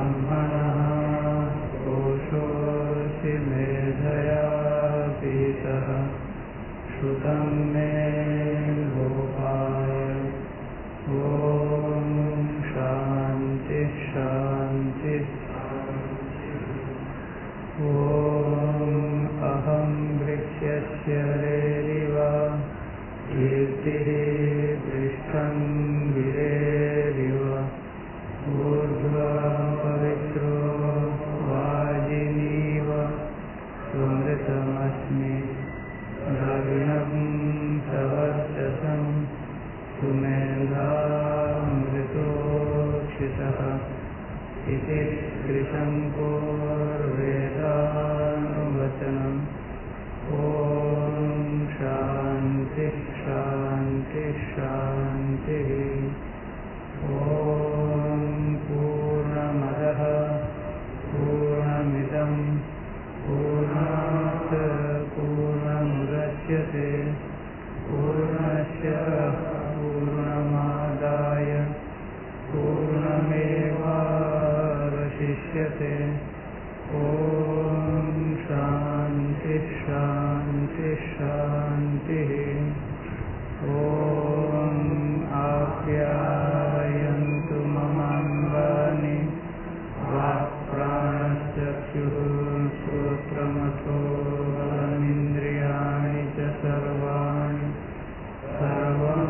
ब्राह्मणः कोशोऽसि मेधया पीतः श्रुतं मे गोपाय। ॐ शान्ति शान्ति। ॐ अहं वृक्षस्य रेरिव कीर्तिः पृष्ठं गिरेरिव ऊर्ध्वा पवित्रो वाजिनीव सुमृतमस्मि द्रविणं सवर्चसं सुमेधामृतोक्षितः इति त्रिशङ्कुर्वेदानुवचनम्। ॐ शान्ति शान्ति शान्तिः। ॐ पूर्णमदः पूर्णमिदं पूर्णात् पूर्णमुदच्यते पूर्णस्य पूर्णमादाय पूर्णमेवावशिष्यते। ॐ शान्ति शान्ति शान्तिः। ॐ आप्यायन्तु ममाङ्गानि वाक्प्राणश्चक्षुः श्रोत्रमथो बलमिन्द्रियाणि च सर्वाणि सर्वं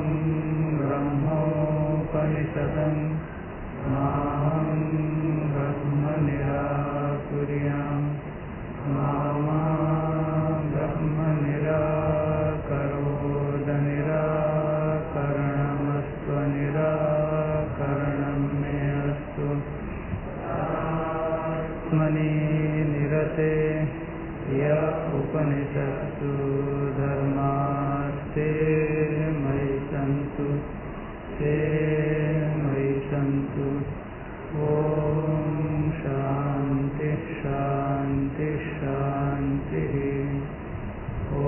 ब्रह्मोपनिषदं माहं ब्रह्म निराकुर्यां मा ब्रह्म निराकरोद निराकरणमस्तु निराकरणं मे अस्तु। आत्मनि निरते य उपनिषत्सु धर्मास्ते मयि सन्तु ते मयि सन्तु। ॐ शान्ति शान्ति शान्तिः। ॐ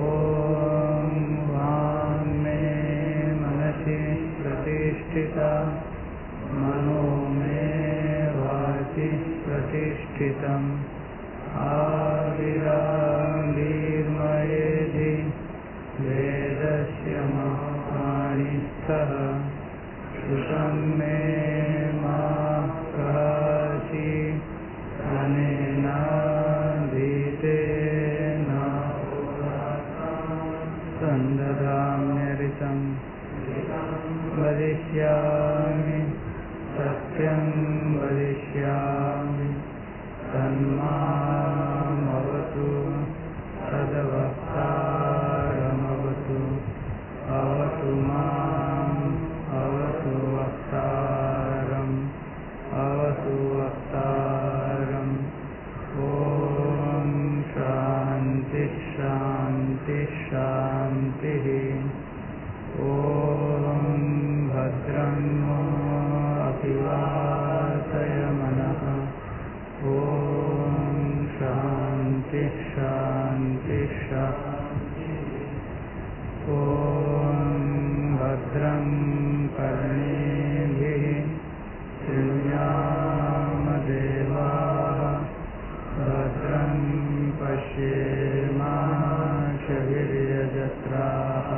वाङ्मे मनसि प्रतिष्ठिता मनो मे वाचि प्रतिष्ठितम् आविरावीर्मयेधि वेदस्य महानिष्ठः श्रुतं मे मा काशी अनेनाधीतेन सन्ददाम्यऋतं वदिष्यामि सत्यं वदिष्यामि तन्मामवतु तद्वक्तारमवतु अवतु माम् अवतु वक्तारम् अवतु वक्तारम्। ॐ शान्ति शान्ति शान्तिः। ॐ भद्रं अभिवादयमनः। ॐ शान्ति शान्ति शान्तिः। ॐ भद्रं कर्णेभिः शृणुयामदेवाः भद्रं पश्येमाक्षभिर्यजत्राः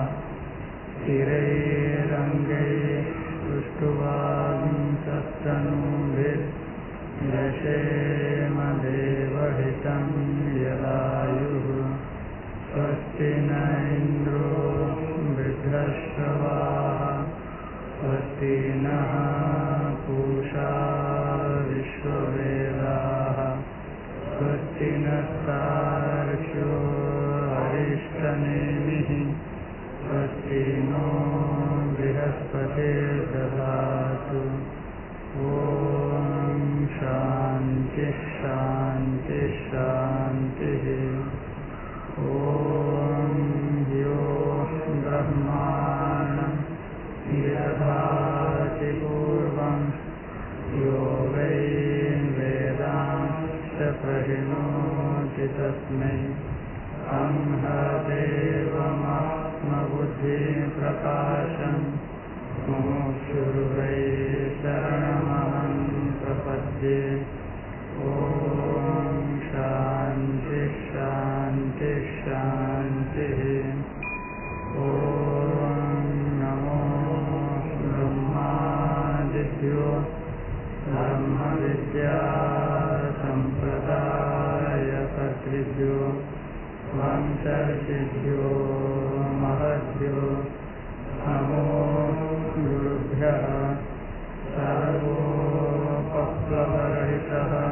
स्थिरैरङ्गैस्तुष्ट्वांसस्तनूभिर्यशेमदेवहितं यदायुः। स्वस्ति न इन्द्रो वृद्धश्रवाः स्वस्ति नः पूषा विश्ववेदाः स्वस्ति नस्तार्क्ष्यो अरिष्टनेमिः स्वस्ति नो बृहस्पतिर्दधातु। ॐ शान्ति शान्ति शान्तिः। ॐ यो ब्रह्माणं यथाति पूर्वं यो वै वेदांश्च प्रहिणोति तस्मै देवमात्मबुद्धिप्रकाशं मुमुक्षुर्वै शरणमहं प्रपद्ये। सिद्ध्यो महद्यो नमो गुरुभ्यः सर्वोपप्लवरहितः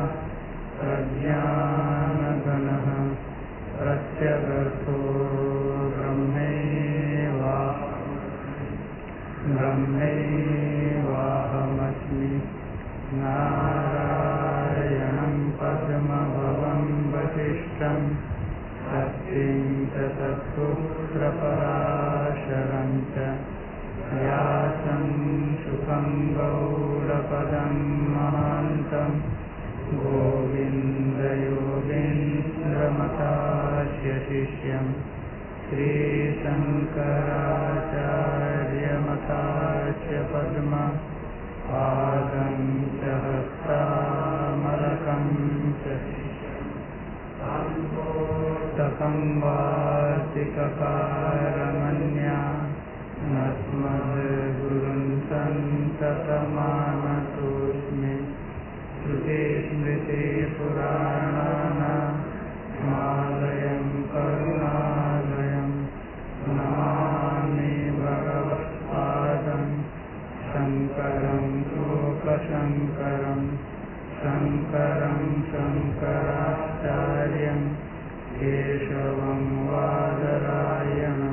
प्रज्ञानघनः प्रत्यगर्थो ब्रह्मैवाहमस्मि नारायणं पद्मभवं वसिष्ठं शक्तिं च तत्पुत्रपराशरं च व्यासं शुकं गौडपदं महान्तं गोविन्दयोगीन्द्रमतास्य शिष्यं श्रीशङ्कराचार्यमतास्य पद्मपादं च हस्तामलकं च तकं वार्तिककारमन्या नस्मद्गुरुं सन्ततमानतोऽस्मि श्रुतिस्मृतिपुराणानामालयं करुणालयं नमामि भगवत्पादं शङ्करं लोकशङ्करं शङ्करं शङ्कराचार्यं केशवं वादरायणं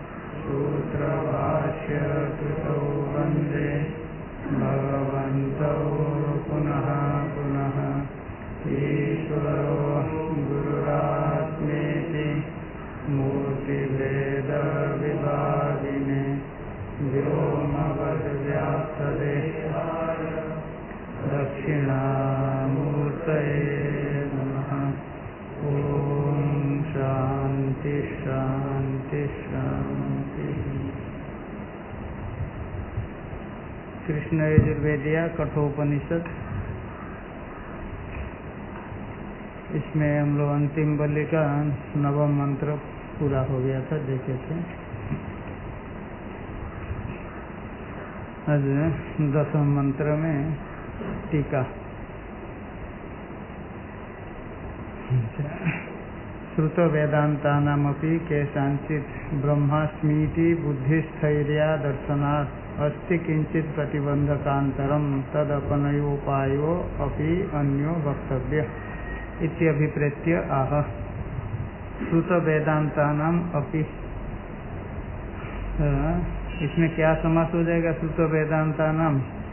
सूत्रभाष्यकृतौ वन्दे भगवन्तौ पुनः पुनः ईश्वरो गुरुरात्मेति मूर्तिभेदविभागिने व्योमवद्व्याप्तदेहाय दक्षिणामूर्तये नमः। ॐ शान्ति शान्ति शान्ति। कृष्ण यजुर्वेदिया कठोपनिषद, इसमें हम लोग अंतिम बलि का नवम मंत्र पूरा हो गया था, देखे थे। आज 10वें मंत्र में टीका। श्रुत वेदांतानामपि केषाञ्चित् ब्रह्मास्मीति बुद्धिस्थैर्या दर्शनात् अस्ति किंचित प्रतिबंधकांतरम तदपनयोपायो अपि अन्यो वक्तव्य इत्यभिप्रेत्य आह। श्रुत वेदांतानाम अपि, इसमें क्या समास हो जाएगा? श्रुत वेदांतानाम,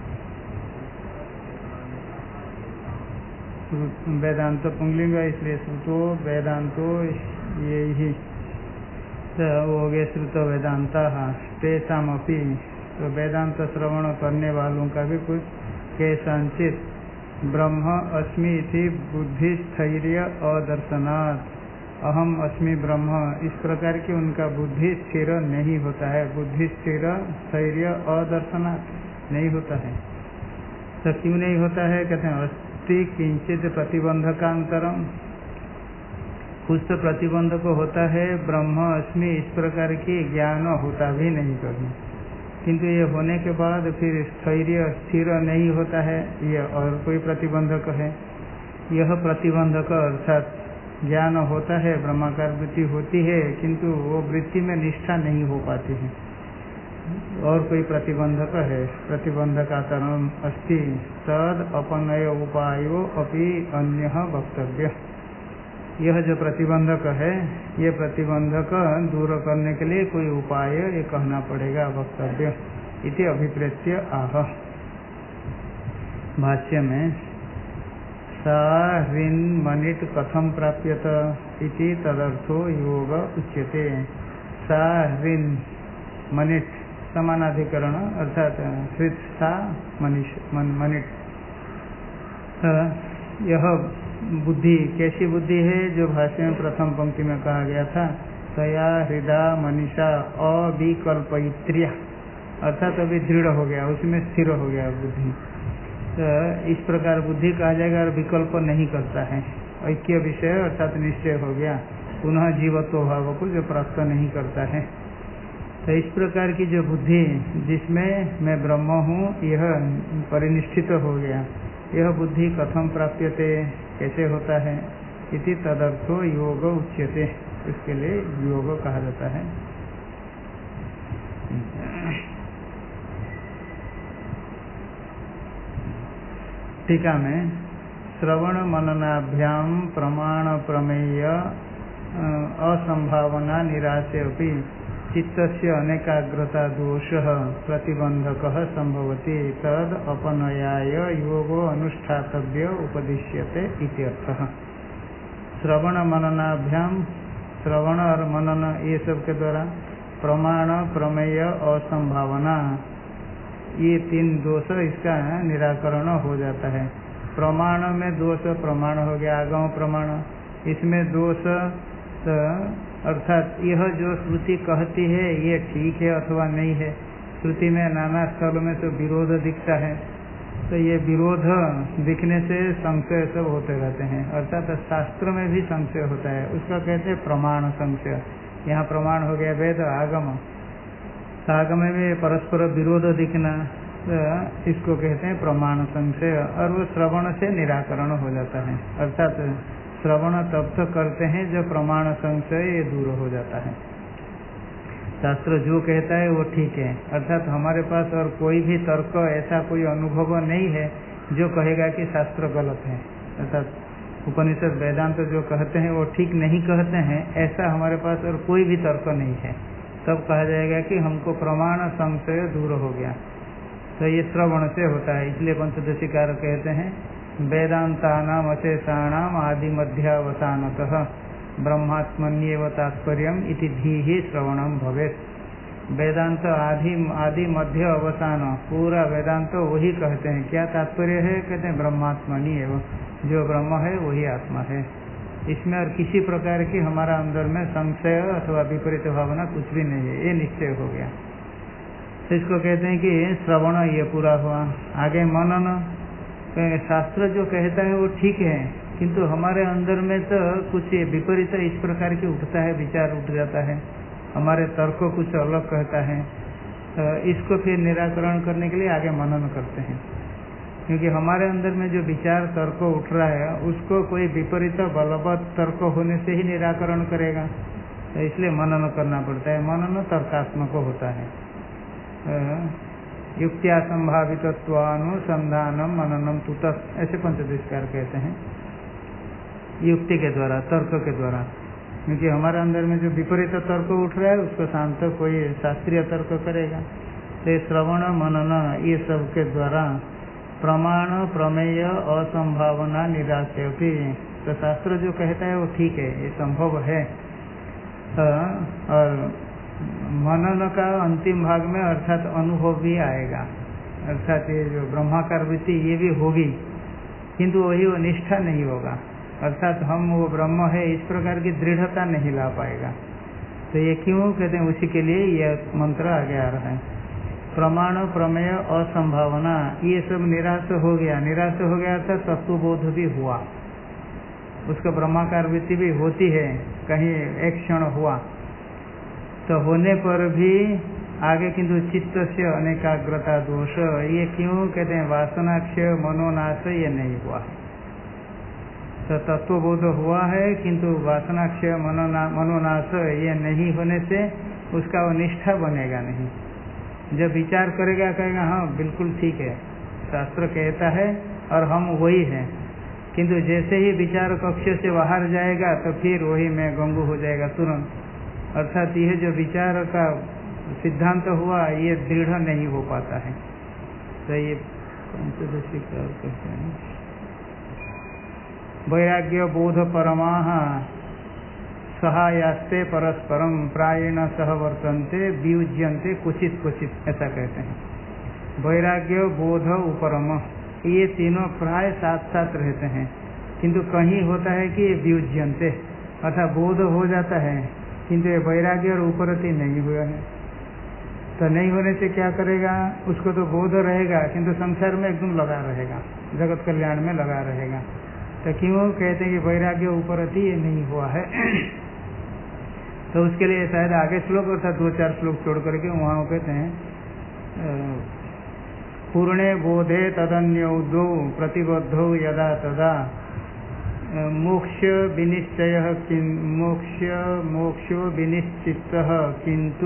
वेदांत पुंगलिंग, इसलिए श्रुतो वेदांतो यही हो गए श्रुत वेदांता। तेषाम अपि, तो वेदांत श्रवण करने वालों का भी कुछ केषाञ्चित् ब्रह्म अस्मि इति बुद्धि स्थैर्य अदर्शनात्, अहम अस्मि ब्रह्म, इस प्रकार की उनका बुद्धि स्थिर नहीं होता है। बुद्धि स्थिर स्थैर्य अदर्शनात् नहीं होता है। तो क्यों नहीं होता है? कहते हैं अस्ति किंचित प्रतिबंधकांतरम, कुछ तो प्रतिबंधक होता है। ब्रह्म अस्मि इस प्रकार की ज्ञान होता भी नहीं कभी, किंतु ये होने के बाद फिर स्थैर्य स्थिर नहीं होता है। ये और कोई प्रतिबंधक है। यह प्रतिबंधक अर्थात ज्ञान होता है, ब्रह्माकार वृत्ति होती है, किंतु वो वृत्ति में निष्ठा नहीं हो पाती है। और कोई प्रतिबंधक है। प्रतिबंधकातरम अस्ति तद अपनय उपायो अपि अन्यः वक्तव्य। यह जो प्रतिबंधक है, ये प्रतिबंधक दूर करने के लिए कोई उपाय ये कहना पड़ेगा, वक्तव्य इति अभिप्रेत्य आह। भाष्य में सा ऋन् मनिट कथम प्राप्यत इति तदर्थो योग उच्यते। सा ऋन् मनिट समानाधिकरण, अर्थात हृत सा मनिट। यह बुद्धि कैसी बुद्धि है? जो भाष्य में प्रथम पंक्ति में कहा गया था, तया हृदा मनीषा अविकल्पयित्र्या, अर्थात अभी दृढ़ हो गया, उसमें स्थिर हो गया बुद्धि। तो इस प्रकार बुद्धि कहा जाएगा और विकल्प नहीं करता है। ऐक्य विषय अर्थात निश्चय हो गया, पुनः जीवत्व भाव को जो प्राप्त नहीं करता है। तो इस प्रकार की जो बुद्धि जिसमें मैं ब्रह्म हूँ, यह परिनिष्ठित हो गया, यह बुद्धि कथम प्राप्यते, कैसे होता है? इति तदर्थो योग उच्यते। उसके लिए योग कहा जाता है। टीका में श्रवण मननाभ्याम प्रमाण प्रमेय असंभावना निराशेऽपि चित्तस्य अनेकाग्रता दोषः प्रतिबंधकः संभवति तद अपनयाय योगो अनुष्ठातव्य उपदिश्यते इत्यर्थः। श्रवण मननाभ्याम, श्रवण और मनन ये सब के द्वारा प्रमाण प्रमेय असंभावना ये तीन दोष इसका निराकरण हो जाता है। प्रमाण में दोष प्रमाण हो गया आगम प्रमाण, इसमें दोष अर्थात यह जो श्रुति कहती है ये ठीक है अथवा नहीं है। श्रुति में नाना स्थल में तो विरोध दिखता है, तो ये विरोध दिखने से संशय सब होते रहते हैं, अर्थात शास्त्र में भी संशय होता है, उसका कहते हैं प्रमाण संशय। यहाँ प्रमाण हो गया वेद आगम, आगम में परस्पर विरोध दिखना, इसको कहते हैं प्रमाण संशय, और वो श्रवण से निराकरण हो जाता है। अर्थात श्रवण तब तक करते हैं जब प्रमाण संशय ये दूर हो जाता है। शास्त्र जो कहता है वो ठीक है, अर्थात हमारे पास और कोई भी तर्क ऐसा कोई अनुभव नहीं है जो कहेगा कि शास्त्र गलत है, अर्थात उपनिषद वेदांत जो कहते हैं वो ठीक नहीं कहते हैं, ऐसा हमारे पास और कोई भी तर्क नहीं है। तब कहा जाएगा कि हमको प्रमाण संशय दूर हो गया। तो ये श्रवण से होता है, इसलिए पंचदशीकार कहते हैं वेदांतानाम अशेषाणाम आदि मध्यावसानतः ब्रह्मात्मन्येव तात्पर्यम इति धीहि श्रवणम भवेत्। वेदांत आदि मध्य अवसान पूरा वेदांत वही कहते हैं। क्या तात्पर्य है? कहते हैं ब्रह्मात्मनि एवं, जो ब्रह्म है वही आत्मा है। इसमें और किसी प्रकार की हमारा अंदर में संशय अथवा विपरीत भावना कुछ भी नहीं है, ये निश्चय हो गया। तो इसको कहते हैं कि श्रवण ये पूरा हुआ। आगे मनन, शास्त्र जो कहता है वो ठीक है, किंतु हमारे अंदर में तो कुछ विपरीत इस प्रकार की उठता है, विचार उठ जाता है, हमारे तर्क कुछ अलग कहता है। तो इसको फिर निराकरण करने के लिए आगे मनन करते हैं, क्योंकि हमारे अंदर में जो विचार तर्क उठ रहा है उसको कोई विपरीत बलवत् तर्क होने से ही निराकरण करेगा, तो इसलिए मनन करना पड़ता है। मनन तर्कात्मक होता है। युक्त्या संभावितत्वानुसंधानम मननम तुतस्, ऐसे पंचदशीकार कहते हैं, युक्ति के द्वारा, तर्क के द्वारा। क्योंकि हमारे अंदर में जो विपरीत तर्क उठ रहा है उसको शांत कोई शास्त्रीय तर्क करेगा। तो श्रवण मनन ये सब के द्वारा प्रमाण प्रमेय असंभावना निराशेऽपि, तो शास्त्र जो कहता है वो ठीक है, ये संभव है। और मनन का अंतिम भाग में अर्थात अनुभव भी आएगा, अर्थात ये जो ब्रह्माकार वृत्ति ये भी होगी, किंतु वही वो निष्ठा नहीं होगा, अर्थात हम वो ब्रह्म है इस प्रकार की दृढ़ता नहीं ला पाएगा। तो ये क्यों कहते हैं, उसी के लिए यह मंत्र आगे आ रहा है। प्रमाण प्रमेय असंभावना ये सब निराश हो गया। निराश हो गया था, तत्वबोध भी हुआ, उसका ब्रह्माकार वृत्ति भी होती है, कहीं एक क्षण हुआ, तो होने पर भी आगे किंतु चित्त से अनेकाग्रता दोष, ये क्यों कहते हैं, वासनाक्षय मनोनाश ये नहीं हुआ। तो तत्वबोध हुआ है किंतु वासनाक्षय मनोनाश ये नहीं होने से उसका वो निष्ठा बनेगा नहीं। जब विचार करेगा कहेगा हाँ बिल्कुल ठीक है, शास्त्र कहता है और हम वही हैं, किंतु जैसे ही विचार कक्ष से बाहर जाएगा तो फिर वही मैं गंगू हो जाएगा तुरंत। अर्थात यह जो विचार का सिद्धांत हुआ ये दृढ़ नहीं हो पाता है। तो ये पंचदशी क्या कहते हैं, वैराग्य बोध परमाः सहायास्ते परस्परम प्रायेण सह वर्तन्ते वियुज्यन्ते क्वचित क्वचित, ऐसा कहते हैं। वैराग्य बोध उपरम ये तीनों प्राय साथ साथ रहते हैं, किंतु कहीं होता है कि ये वियुज्यन्ते अर्थात बोध हो जाता है, किंतु ये वैराग्य और उपरति नहीं हुआ है। तो नहीं होने से क्या करेगा, उसको तो बोध रहेगा किंतु संसार में एकदम लगा रहेगा, जगत कल्याण में लगा रहेगा। तो क्यों कहते हैं कि वैराग्य उपरति ये नहीं हुआ है। तो उसके लिए शायद आगे श्लोक अर्थात 2-4 श्लोक छोड़ करके वहाँ कहते हैं पूर्णे बोधे तदन्यो द्वौ प्रतिबद्धौ यदा तदा मोक्ष विनिश्चय मोक्षो विनिश्चितः किंतु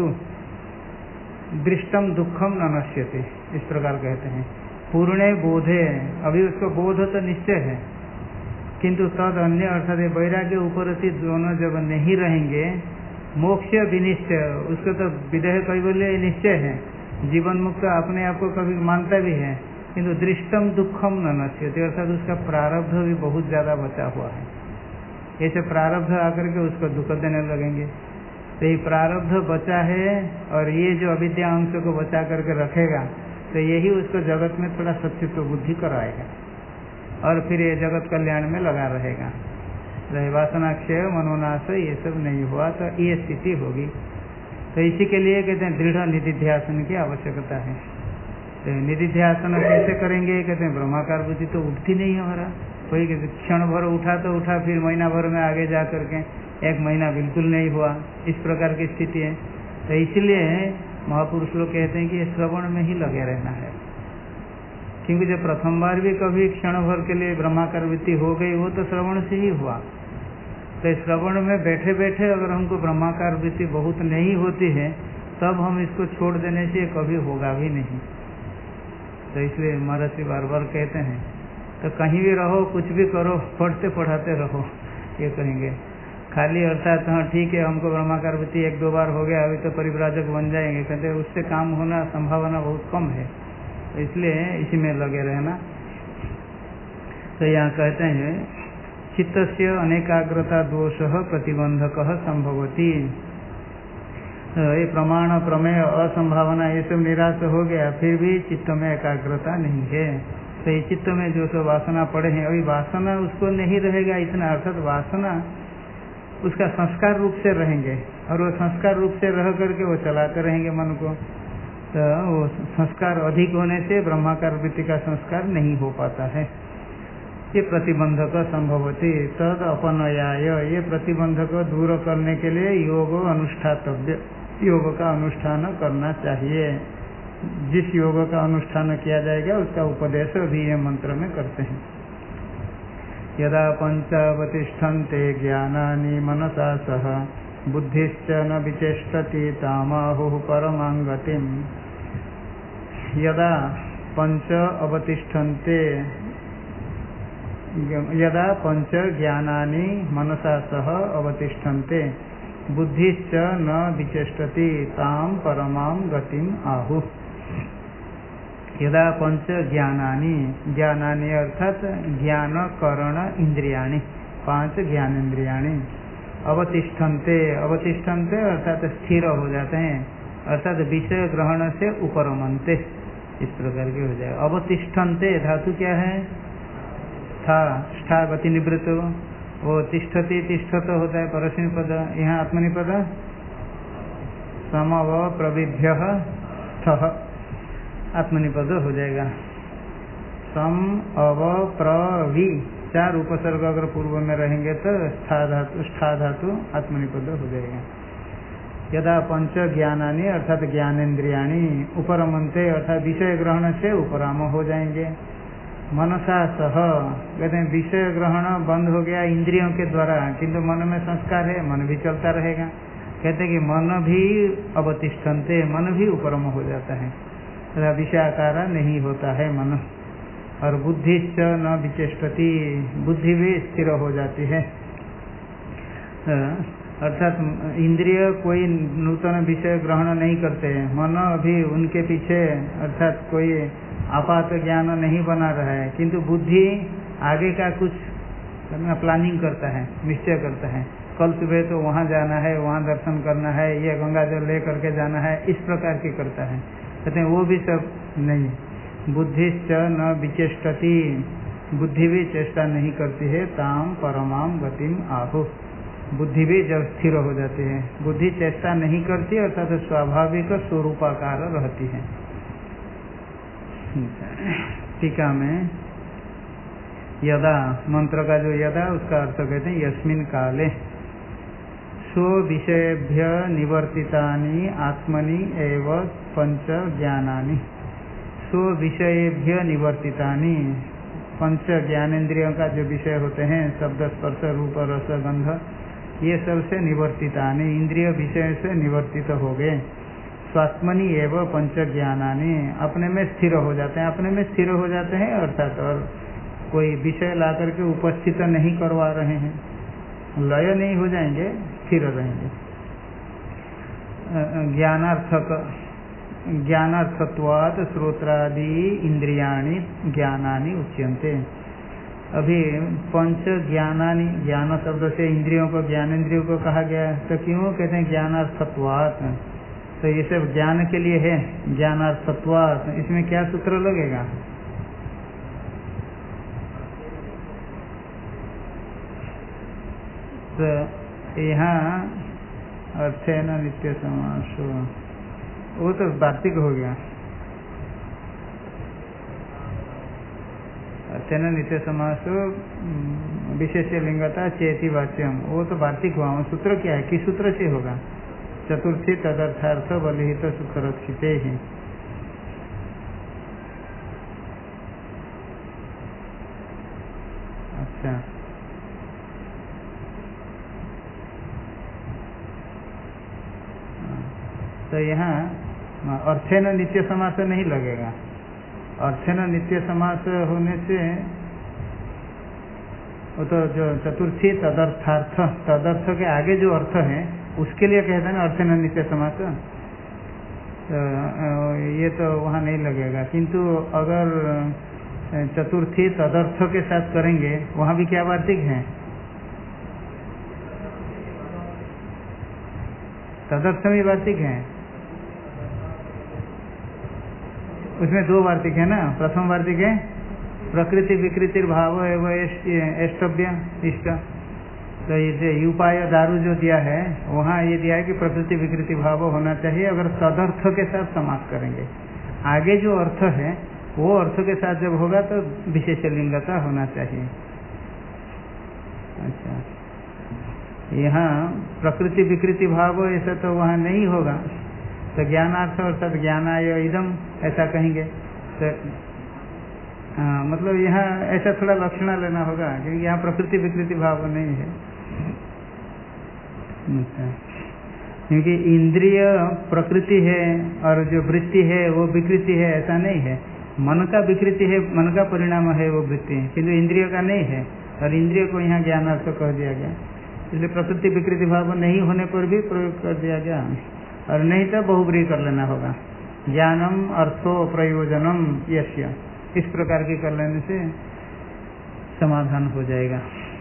दृष्टम दुखम न नश्यते, इस प्रकार कहते हैं। पूर्णे बोधे, अभी उसको बोध तो निश्चय है, किंतु तद अन्य अर्थात वैराग्य उपरति दोनों जब नहीं रहेंगे, मोक्ष विनिश्चय, उसको तो विदेह कैवल्य निश्चय है, जीवन मुक्त अपने आप को कभी मानता भी है, किंतु दृष्टम दुखम न नश्यते, अर्थात उसका प्रारब्ध भी बहुत ज्यादा बचा हुआ है। ऐसे प्रारब्ध आकर के उसको दुख देने लगेंगे। तो ये प्रारब्ध बचा है और ये जो अविद्या अंश को बचा करके रखेगा, तो यही उसको जगत में थोड़ा सत्य बुद्धि कराएगा और फिर ये जगत कल्याण में लगा रहेगा। वासनाक्षय मनोनाश ये सब नहीं हुआ तो ये स्थिति होगी। तो इसी के लिए कहते हैं दृढ़ निधिध्यासन की आवश्यकता है। तो निधिध्यासन कैसे करेंगे? कहते हैं ब्रह्माकार बुद्धि तो उठती नहीं हमारा, कोई क्षण भर उठा तो उठा, फिर महीना भर में आगे जा करके 1 महीना बिल्कुल नहीं हुआ, इस प्रकार की स्थिति है। तो इसलिए महापुरुष लोग कहते हैं कि श्रवण में ही लगे रहना है, क्योंकि जब प्रथम बार भी कभी क्षण भर के लिए ब्रह्माकार वृत्ति हो गई, वो तो श्रवण से ही हुआ। तो श्रवण में बैठे बैठे अगर हमको ब्रह्माकार वृत्ति बहुत नहीं होती है, तब हम इसको छोड़ देने से कभी होगा भी नहीं। तो इसलिए महर्षि बार बार कहते हैं, तो कहीं भी रहो, कुछ भी करो, पढ़ते पढ़ाते रहो, ये कहेंगे। खाली अर्थात हाँ ठीक है, हमको ब्रह्माकार वृत्ति 1-2 बार हो गया, अभी तो परिव्राजक बन जाएंगे, कहते उससे काम होना संभावना बहुत कम है, तो इसलिए इसी में लगे रहना। तो यहाँ कहते हैं चित्तस्य अनेकाग्रता दोष प्रतिबंधक संभवती। ये प्रमाण प्रमेय असंभावना ये सब निराश हो गया, फिर भी चित्त में एकाग्रता नहीं है। तो ये चित्त में जो सब वासना पड़े हैं, अभी वासना उसको नहीं रहेगा इतना, अर्थात वासना उसका संस्कार रूप से रहेंगे और वो संस्कार रूप से रह करके वो चलाते रहेंगे मन को। तो वो संस्कार अधिक होने से ब्रह्माकार वृत्ति का संस्कार नहीं हो पाता है। ये प्रतिबंधक संभवती तद अपनयाय, ये प्रतिबंधक दूर करने के लिए योग अनुष्ठातव्य, योग का अनुष्ठान करना चाहिए। जिस योग का अनुष्ठान किया जाएगा उसका उपदेश भी ये मंत्र में करते हैं। यदा पंचावतिष्ठन्ते ज्ञानानि मनसा सह बुद्धिश्च न विचेष्टति तामाहुः परमां गतिम्। यदा पंच अवतिष्ठन्ते, यदा पंच ज्ञानानि मनसा सह अवतिष्ठन्ते बुद्धिश्च न विचेष्टति ताम परमां गतिम् आहुः। यदा पंच ज्ञानानि, ज्ञानानि अर्थात ज्ञान करण इंद्रियाणि, 5 ज्ञानेन्द्रियाणि अवतिष्ठन्ते, अवतिष्ठन्ते अर्थात स्थिर हो जाते हैं, अर्थात विषय ग्रहण से उपरमन्ते, इस प्रकार के हो जाए। अवतिष्ठन्ते धातु क्या है? था,ष्ठा गति निवृत्त, वो तिष्ठति तिष्ठत होता है परस्मै पद, यहाँ आत्मनिपद समव प्रविभ्य ठः आत्मनिपद हो जाएगा। सम अव प्रवि 4 उपसर्ग अगर पूर्व में रहेंगे तोष्ठा धातु आत्मनिपद हो जाएगा। यदा पंच ज्ञानानि अर्थात ज्ञानेन्द्रियाणि उपरमन्ते अर्थात विषय ग्रहण से उपराम हो जाएंगे। मनसा सह कहते हैं विषय ग्रहण बंद हो गया इंद्रियों के द्वारा, किंतु मन में संस्कार है, मन भी चलता रहेगा। कहते हैं कि मन भी अवतिष्ठन्ते, मन भी उपरम हो जाता है, विषयाकार नहीं होता है मन। और बुद्धिश्च न विचेष्टति, बुद्धि भी स्थिर हो जाती है, अर्थात इंद्रिय कोई नूतन विषय ग्रहण नहीं करते हैं, मन अभी उनके पीछे अर्थात कोई आपात ज्ञान नहीं बना रहा है, किंतु बुद्धि आगे का कुछ प्लानिंग करता है, निश्चय करता है, कल सुबह तो वहाँ जाना है, वहाँ दर्शन करना है, ये गंगा जल ले करके जाना है, इस प्रकार की करता है। कहते हैं वो भी सब नहीं। बुद्धिश्च न विचेष्टति, बुद्धि भी चेष्टा नहीं करती है, ताम परमां गतिम आहुः, बुद्धि भी जब स्थिर हो जाती है, बुद्धि चेष्टा नहीं करती अर्थात स्वाभाविक स्वरूपाकार रहती है। टीका में यदा मंत्र का जो यदा उसका अर्थ कहते हैं यस्मिन् काले स्व विषयेभ्य निवर्तितानि आत्मनि एव पंच ज्ञानानि, स्व विषयेभ्य निवर्तितानि पंच ज्ञानेन्द्रियों का जो विषय होते हैं, शब्द स्पर्श रूप रस गंध, ये सब से निवर्तितानि, इंद्रिय विषय से निवर्तित हो गए। स्वात्मनि एवं पंच ज्ञानानि, अपने में स्थिर हो जाते हैं, अपने में स्थिर हो जाते हैं अर्थात और कोई विषय ला करके उपस्थित नहीं करवा रहे हैं, लय नहीं हो जाएंगे, स्थिर रहेंगे। ज्ञानार्थत्वात् श्रोत्रादि इंद्रियाणि ज्ञानानि उच्यन्ते। अभी पंच ज्ञानानि, ज्ञान शब्द से इंद्रियों को, ज्ञानेन्द्रियों को कहा गया, तो क्यों कहते हैं ज्ञानार्थत्वात्? तो ये सब ज्ञान के लिए है, ज्ञानार्थत्वात्। इसमें क्या सूत्र लगेगा? तो यहाँ अर्थेन नित्य समास, वो तो वार्तिक हो गया। अर्थेन नित्य समास विशेष लिंगता चेति वाच्यम, वो तो वार्तिक हुआ। सूत्र क्या है, किस सूत्र से होगा? चतुर्थी तदर्थार्थ बलिहित सुखरक्षिते ही। अच्छा, तो यहाँ अर्थेन नित्य समास नहीं लगेगा। अर्थेन नित्य समास होने से वो तो जो चतुर्थी तदर्थार्थ, तदर्थ के आगे जो अर्थ है उसके लिए कहते हैं ना अर्थेन नित्य समास। तो ये तो वहाँ नहीं लगेगा, किंतु अगर चतुर्थी तदर्थ के साथ करेंगे वहाँ भी क्या वार्तिक है? तदर्थ में वार्तिक है, उसमें दो वार्तिक है ना। प्रथम वार्तिक है प्रकृति विकृति भाव एवं एष्टव्य इष्ट। तो ये उपाय दारू जो दिया है वहाँ ये दिया है कि प्रकृति विकृति भाव होना चाहिए। अगर तदर्थ के साथ समास करेंगे, आगे जो अर्थ है वो अर्थ के साथ जब होगा तो विशेष लिंगता होना चाहिए। अच्छा, यहाँ प्रकृति विकृति भाव ऐसा तो वहाँ नहीं होगा, तो ज्ञानार्थ अर्थात ज्ञानाय इदम ऐसा कहेंगे। तो मतलब यहाँ ऐसा थोड़ा लक्षण लेना होगा, क्योंकि यहाँ प्रकृति विकृति भाव नहीं है। क्योंकि इंद्रिय प्रकृति है और जो वृत्ति है वो विकृति है, ऐसा नहीं है। मन का विकृति है, मन का परिणाम है वो वृत्ति, किंतु इंद्रिय का नहीं है। और इंद्रिय को यहाँ ज्ञानार्थ कह दिया गया, इसलिए प्रकृति विकृति भाव नहीं होने पर भी प्रयोग कर दिया गया। और नहीं तो बहुब्रीहि कर लेना होगा, ज्ञानम अर्थो प्रयोजनम यस्य, इस प्रकार के कर लेने से समाधान हो जाएगा।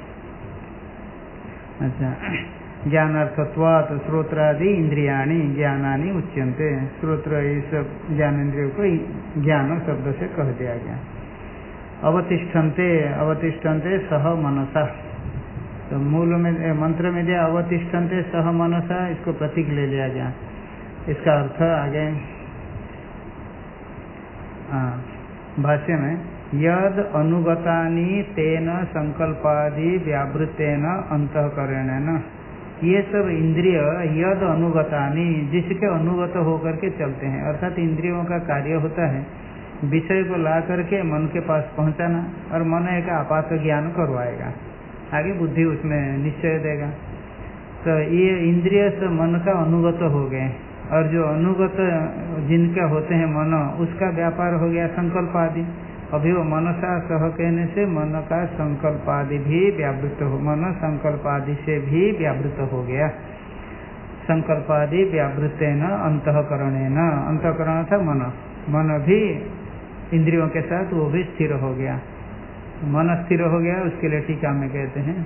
अच्छा, ज्ञानार्थत्वात् श्रोत्रादि इंद्रियाणि ज्ञानानि उच्यन्ते। श्रोत्र ये सब ज्ञानेन्द्रियों को ज्ञान शब्द से कह दिया गया। अवतिष्ठन्ते, अवतिष्ठन्ते सह मनसा, तो मूल में मंत्र में दिया अवतिष्ठन्ते सह मनसा, इसको प्रतीक ले लिया गया। इसका अर्थ आगे भाष्य में यद अनुगतानि तेन संकल्पादि व्यावृतेन अंतःकरणेन, ये सब इंद्रिय यद अनुगतानि, जिसके अनुगत होकर के चलते हैं, अर्थात इंद्रियों का कार्य होता है विषय को ला करके मन के पास पहुंचाना, और मन एक आपात ज्ञान करवाएगा, आगे बुद्धि उसमें निश्चय देगा। तो ये इंद्रिय से मन का अनुगत हो गए, और जो अनुगत जिनका होते हैं मन, उसका व्यापार हो गया संकल्प आदि। अभी वो मनसा सह कहने से मन का संकल्प आदि भी व्यावृत हो, मन संकल्प आदि से भी व्यावृत हो गया। संकल्प आदि व्यावृतेन अंतःकरणेन, अंतःकरण था मन, मन भी इंद्रियों के साथ वो भी स्थिर हो गया। मन स्थिर हो गया, उसके लिए टीका में कहते हैं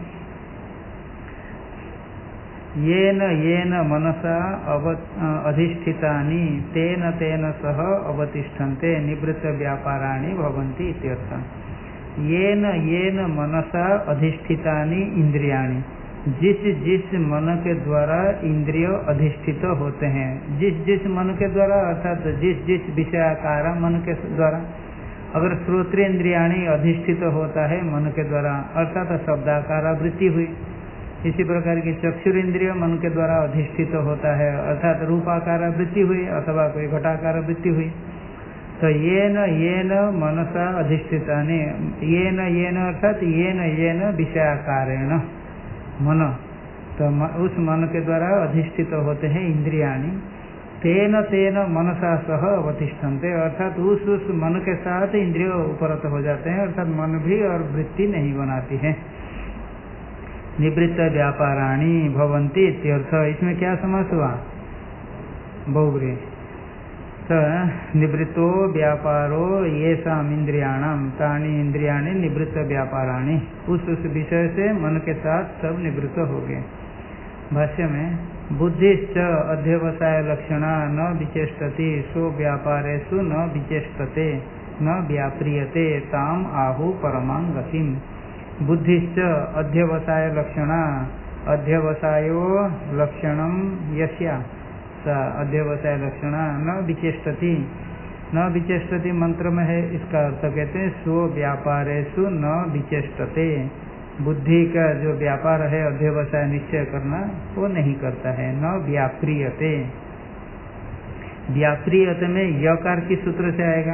येन येन मनसा अधिष्ठितानि तेन तेन सह अवतिष्ठन्ते निवृत्त व्यापाराणि भवन्ति इत्यर्थ। येन येन मनसा अधिष्ठितानि इंद्रियाणि, जिस जिस मन के द्वारा इंद्रिय अधिष्ठित होते हैं, जिस जिस मन के द्वारा अर्थात जिस जिस विषयाकार मन के द्वारा। अगर श्रोत्रेन्द्रियाणि अधिष्ठित होता है मन के द्वारा, अर्थात शब्दाकार वृत्ति हुई। इसी प्रकार की चक्षुरेन्द्रिय मन के द्वारा अधिष्ठित होता है, अर्थात रूपाकार वृत्ति हुई अथवा कोई घटाकार वृत्ति हुई। तो ये न मनसा अधिष्ठितानि, ये न अर्थात ये न विषयाकारेण मन, तो उस मन के द्वारा अधिष्ठित होते हैं इंद्रियाणि। तेन तेन मनसा सह अवतिष्ठन्ते, अर्थात उस मन के साथ इंद्रिय उपरत हो जाते हैं, अर्थात मन भी और वृत्ति नहीं बनाती है। निवृत्त व्यापाराणि भवन्ति इत्यर्थ। इसमें क्या समास हुआ? बहुब्री। तो निवृत्तो व्यापारो येषाम् इंद्रियाणाम तानि इंद्रियाणि निवृत्त व्यापाराणि, उस विषय से मन के साथ सब निवृत्त हो गए। भाष्य में बुद्धिश्च अध्यवसाय लक्षणा न विचेष्टति सो व्यापारेषु न विचेष्टते न व्याप्रियते ताम आहु परमां गतिम। बुद्धिश्च अध्यवसाय लक्षणा, अध्यवसायो लक्षणम यस्या सा अध्यवसाय लक्षणा न विचेष्टति, न विचेष्टति मंत्र में है, इसका अर्थ कहते हैं सो व्यापारेषु न विचेष्टते, बुद्धि का जो व्यापार है अध्यवसाय निश्चय करना वो नहीं करता है। न व्याप्रियते, व्याप्रियते में यकार किस सूत्र से आएगा?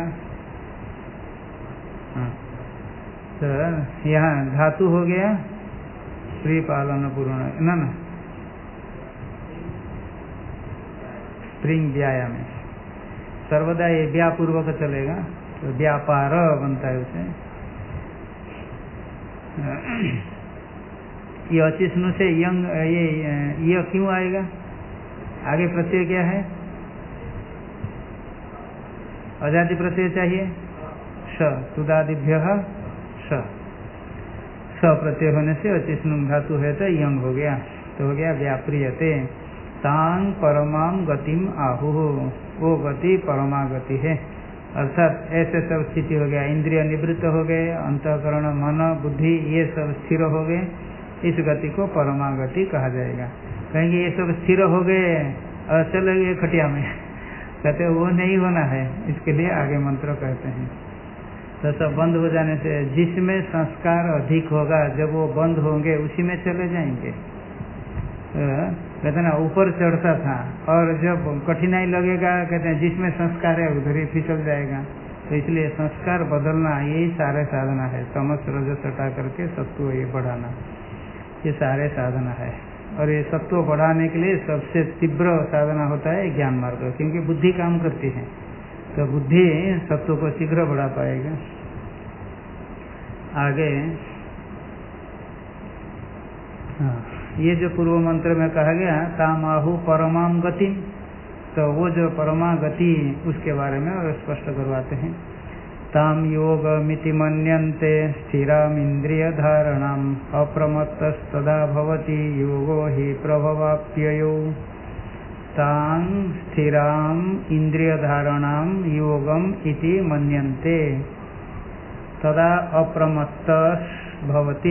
तो यहाँ धातु हो गया प्रिपालन पूर्ण न स्प्रिंग व्याया में सर्वदा ये व्यापूर्वक चलेगा, तो व्यापार बनता है उसे। ये अचिष्णु से यंग ये क्यों आएगा? आगे प्रत्यय क्या है? अजाति प्रत्यय चाहिए स, तुदादिभ्य स, स प्रत्यय होने से अचिष्णु धातु है तो यंग हो गया, तो हो गया व्याप्रियते। तांग परमाम गतिम आहु, वो गति परमा गति है, अर्थात ऐसे सब स्थिति हो गया। इंद्रिय निवृत्त हो गए, अंतःकरण मन बुद्धि ये सब स्थिर हो गए, इस गति को परमा गति कहा जाएगा। कहेंगे ये सब स्थिर हो गए और चले गए खटिया में, कहते वो नहीं होना है, इसके लिए आगे मंत्र कहते हैं। तो सब बंद हो जाने से जिसमें संस्कार अधिक होगा जब वो बंद होंगे उसी में चले जाएंगे। कहते ना ऊपर चढ़ता था और जब कठिनाई लगेगा कहते हैं जिसमें संस्कार है उधर ही फिसल जाएगा। तो इसलिए संस्कार बदलना यही सारे साधना है, तमस रजस हटा करके सत्व ये बढ़ाना, ये सारे साधना है। और ये सत्व बढ़ाने के लिए सबसे तीव्र साधना होता है ज्ञान मार्ग, क्योंकि बुद्धि काम करती है, तो बुद्धि सत्व को शीघ्र बढ़ा पाएगा। आगे हाँ, ये जो पूर्व मंत्र में कहा गया तामाहु परमाम गति, तो वो जो परमा गति उसके बारे में और स्पष्ट करवाते हैं। ताम योग मिति मन्यन्ते स्थिराम इंद्रिय धारणाम अप्रमत्तस्तदा भवति योगो हि प्रभवाप्ययो। तां स्थिराम इंद्रिय धारणाम योगम इति मन्यन्ते तदा अप्रमत्तस् भवति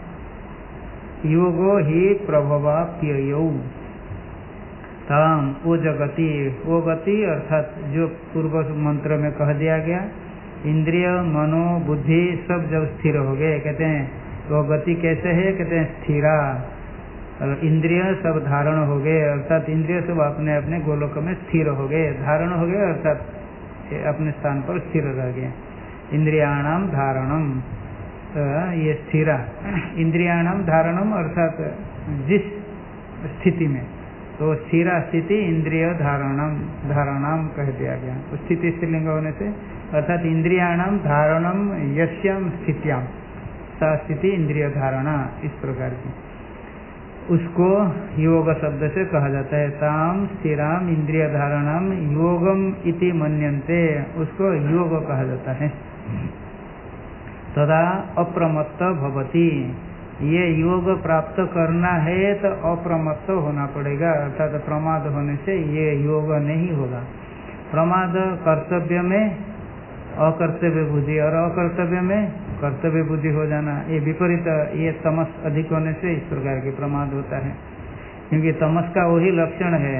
योगो ही प्रभवाप्ययौ। ताम वो जगति, वो गति अर्थात जो पूर्व मंत्र में कह दिया गया, इंद्रिय मनो बुद्धि सब जब स्थिर हो गए, कहते हैं वो गति कैसे है? कहते हैं स्थिरा, और इंद्रिय सब धारण हो गए, अर्थात इंद्रिय सब अपने अपने गोलोक में स्थिर हो गए, धारण हो गए अर्थात अपने स्थान पर स्थिर रह गए। इंद्रियाणाम धारणम, तो ये स्थिरा इंद्रियाणाम धारणम अर्थात जिस स्थिति में, तो स्थिरा स्थिति इंद्रिय धारणम, धारणाम कह दिया गया। स्थिति स्त्रीलिंग होने से अर्थात इंद्रियाणाम धारणम यस्याम स्थित्याम, सा स्थिति इंद्रिय धारणा, इस प्रकार की उसको योग शब्द से कहा जाता है। ताम स्थिराम इंद्रिय धारणाम योगम इति मन्यन्ते, उसको योग कहा जाता है। तदा अप्रमत्त भवति, ये योग प्राप्त करना है तो अप्रमत्त होना पड़ेगा, अर्थात प्रमाद होने से ये योग नहीं होगा। प्रमाद कर्तव्य में अकर्तव्य बुद्धि और अकर्तव्य में कर्तव्य बुद्धि हो जाना, ये विपरीत, ये तमस अधिक होने से इस प्रकार के प्रमाद होता है। क्योंकि तमस का वही लक्षण है,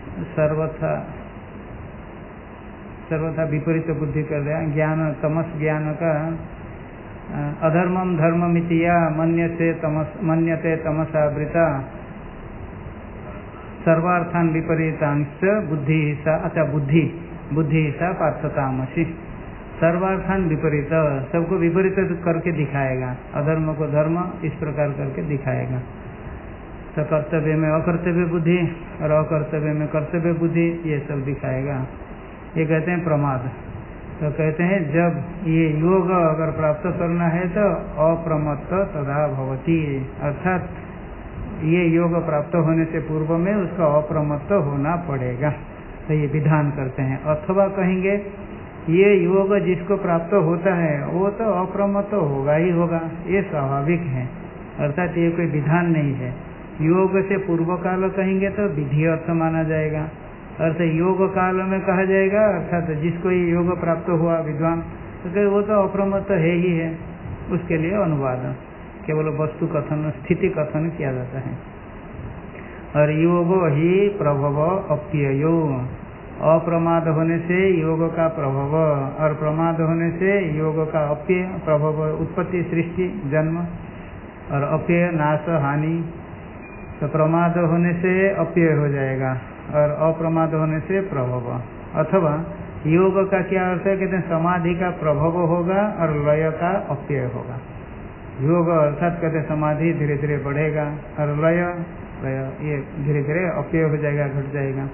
सर्वथा विपरीत बुद्धि कर दिया। ज्ञान तमस ज्ञान का अधर्मम धर्ममितिया मन्यते तमसावृता सर्वार्थान विपरीतांश बुद्धि सा। अच्छा, बुद्धि बुद्धि सा पार्थतामसी, सर्वार्थान विपरीत, सबको विपरीत करके दिखाएगा, अधर्म को धर्म इस प्रकार करके दिखाएगा। तो कर्तव्य में अकर्तव्य बुद्धि और अकर्तव्य में कर्तव्य बुद्धि, ये सब दिखाएगा। ये कहते हैं प्रमाद। तो कहते हैं जब ये योग अगर प्राप्त करना है तो अप्रमत्त तदा भवति, अर्थात ये योग प्राप्त होने से पूर्व में उसका अप्रमत्त होना पड़ेगा। तो ये विधान करते हैं। अथवा कहेंगे ये योग जिसको प्राप्त होता है वो तो अप्रमत्त होगा ही होगा, ये स्वाभाविक है, अर्थात ये कोई विधान नहीं है। योग से पूर्व काल कहेंगे तो विधि अर्थ माना जाएगा, अर्थ योग काल में कहा जाएगा, अर्थात जिसको ये योग प्राप्त हुआ विद्वान, तो वो तो अप्रमत्त है ही है। उसके लिए अनुवाद केवल वस्तु कथन, स्थिति कथन किया जाता है। और योगो ही प्रभव अप्ययो, अप्रमाद होने से योग का प्रभव और प्रमाद होने से योग का अप्यय, प्रभव उत्पत्ति सृष्टि जन्म और अप्यय नाश हानि। तो प्रमाद होने से अप्यय हो जाएगा और अप्रमाद होने से प्रभव। अथवा योग का क्या अर्थ है, कहते हैं समाधि का प्रभव होगा और लय का अप्यय होगा। योग अर्थात कहते हैं समाधि धीरे धीरे बढ़ेगा और लय ये धीरे धीरे अप्यय हो जाएगा, घट जाएगा।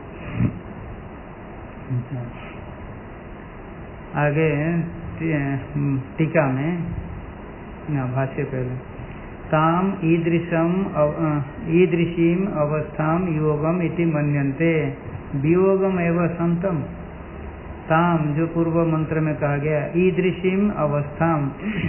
आगे टीका में भाष्य पहले, ताम ईदृशीम अवस्थाम योगम इति मन्यन्ते वियोगम एवं संतम। ताम जो पूर्व मंत्र में कहा गया, ईदृशीम अवस्थाम,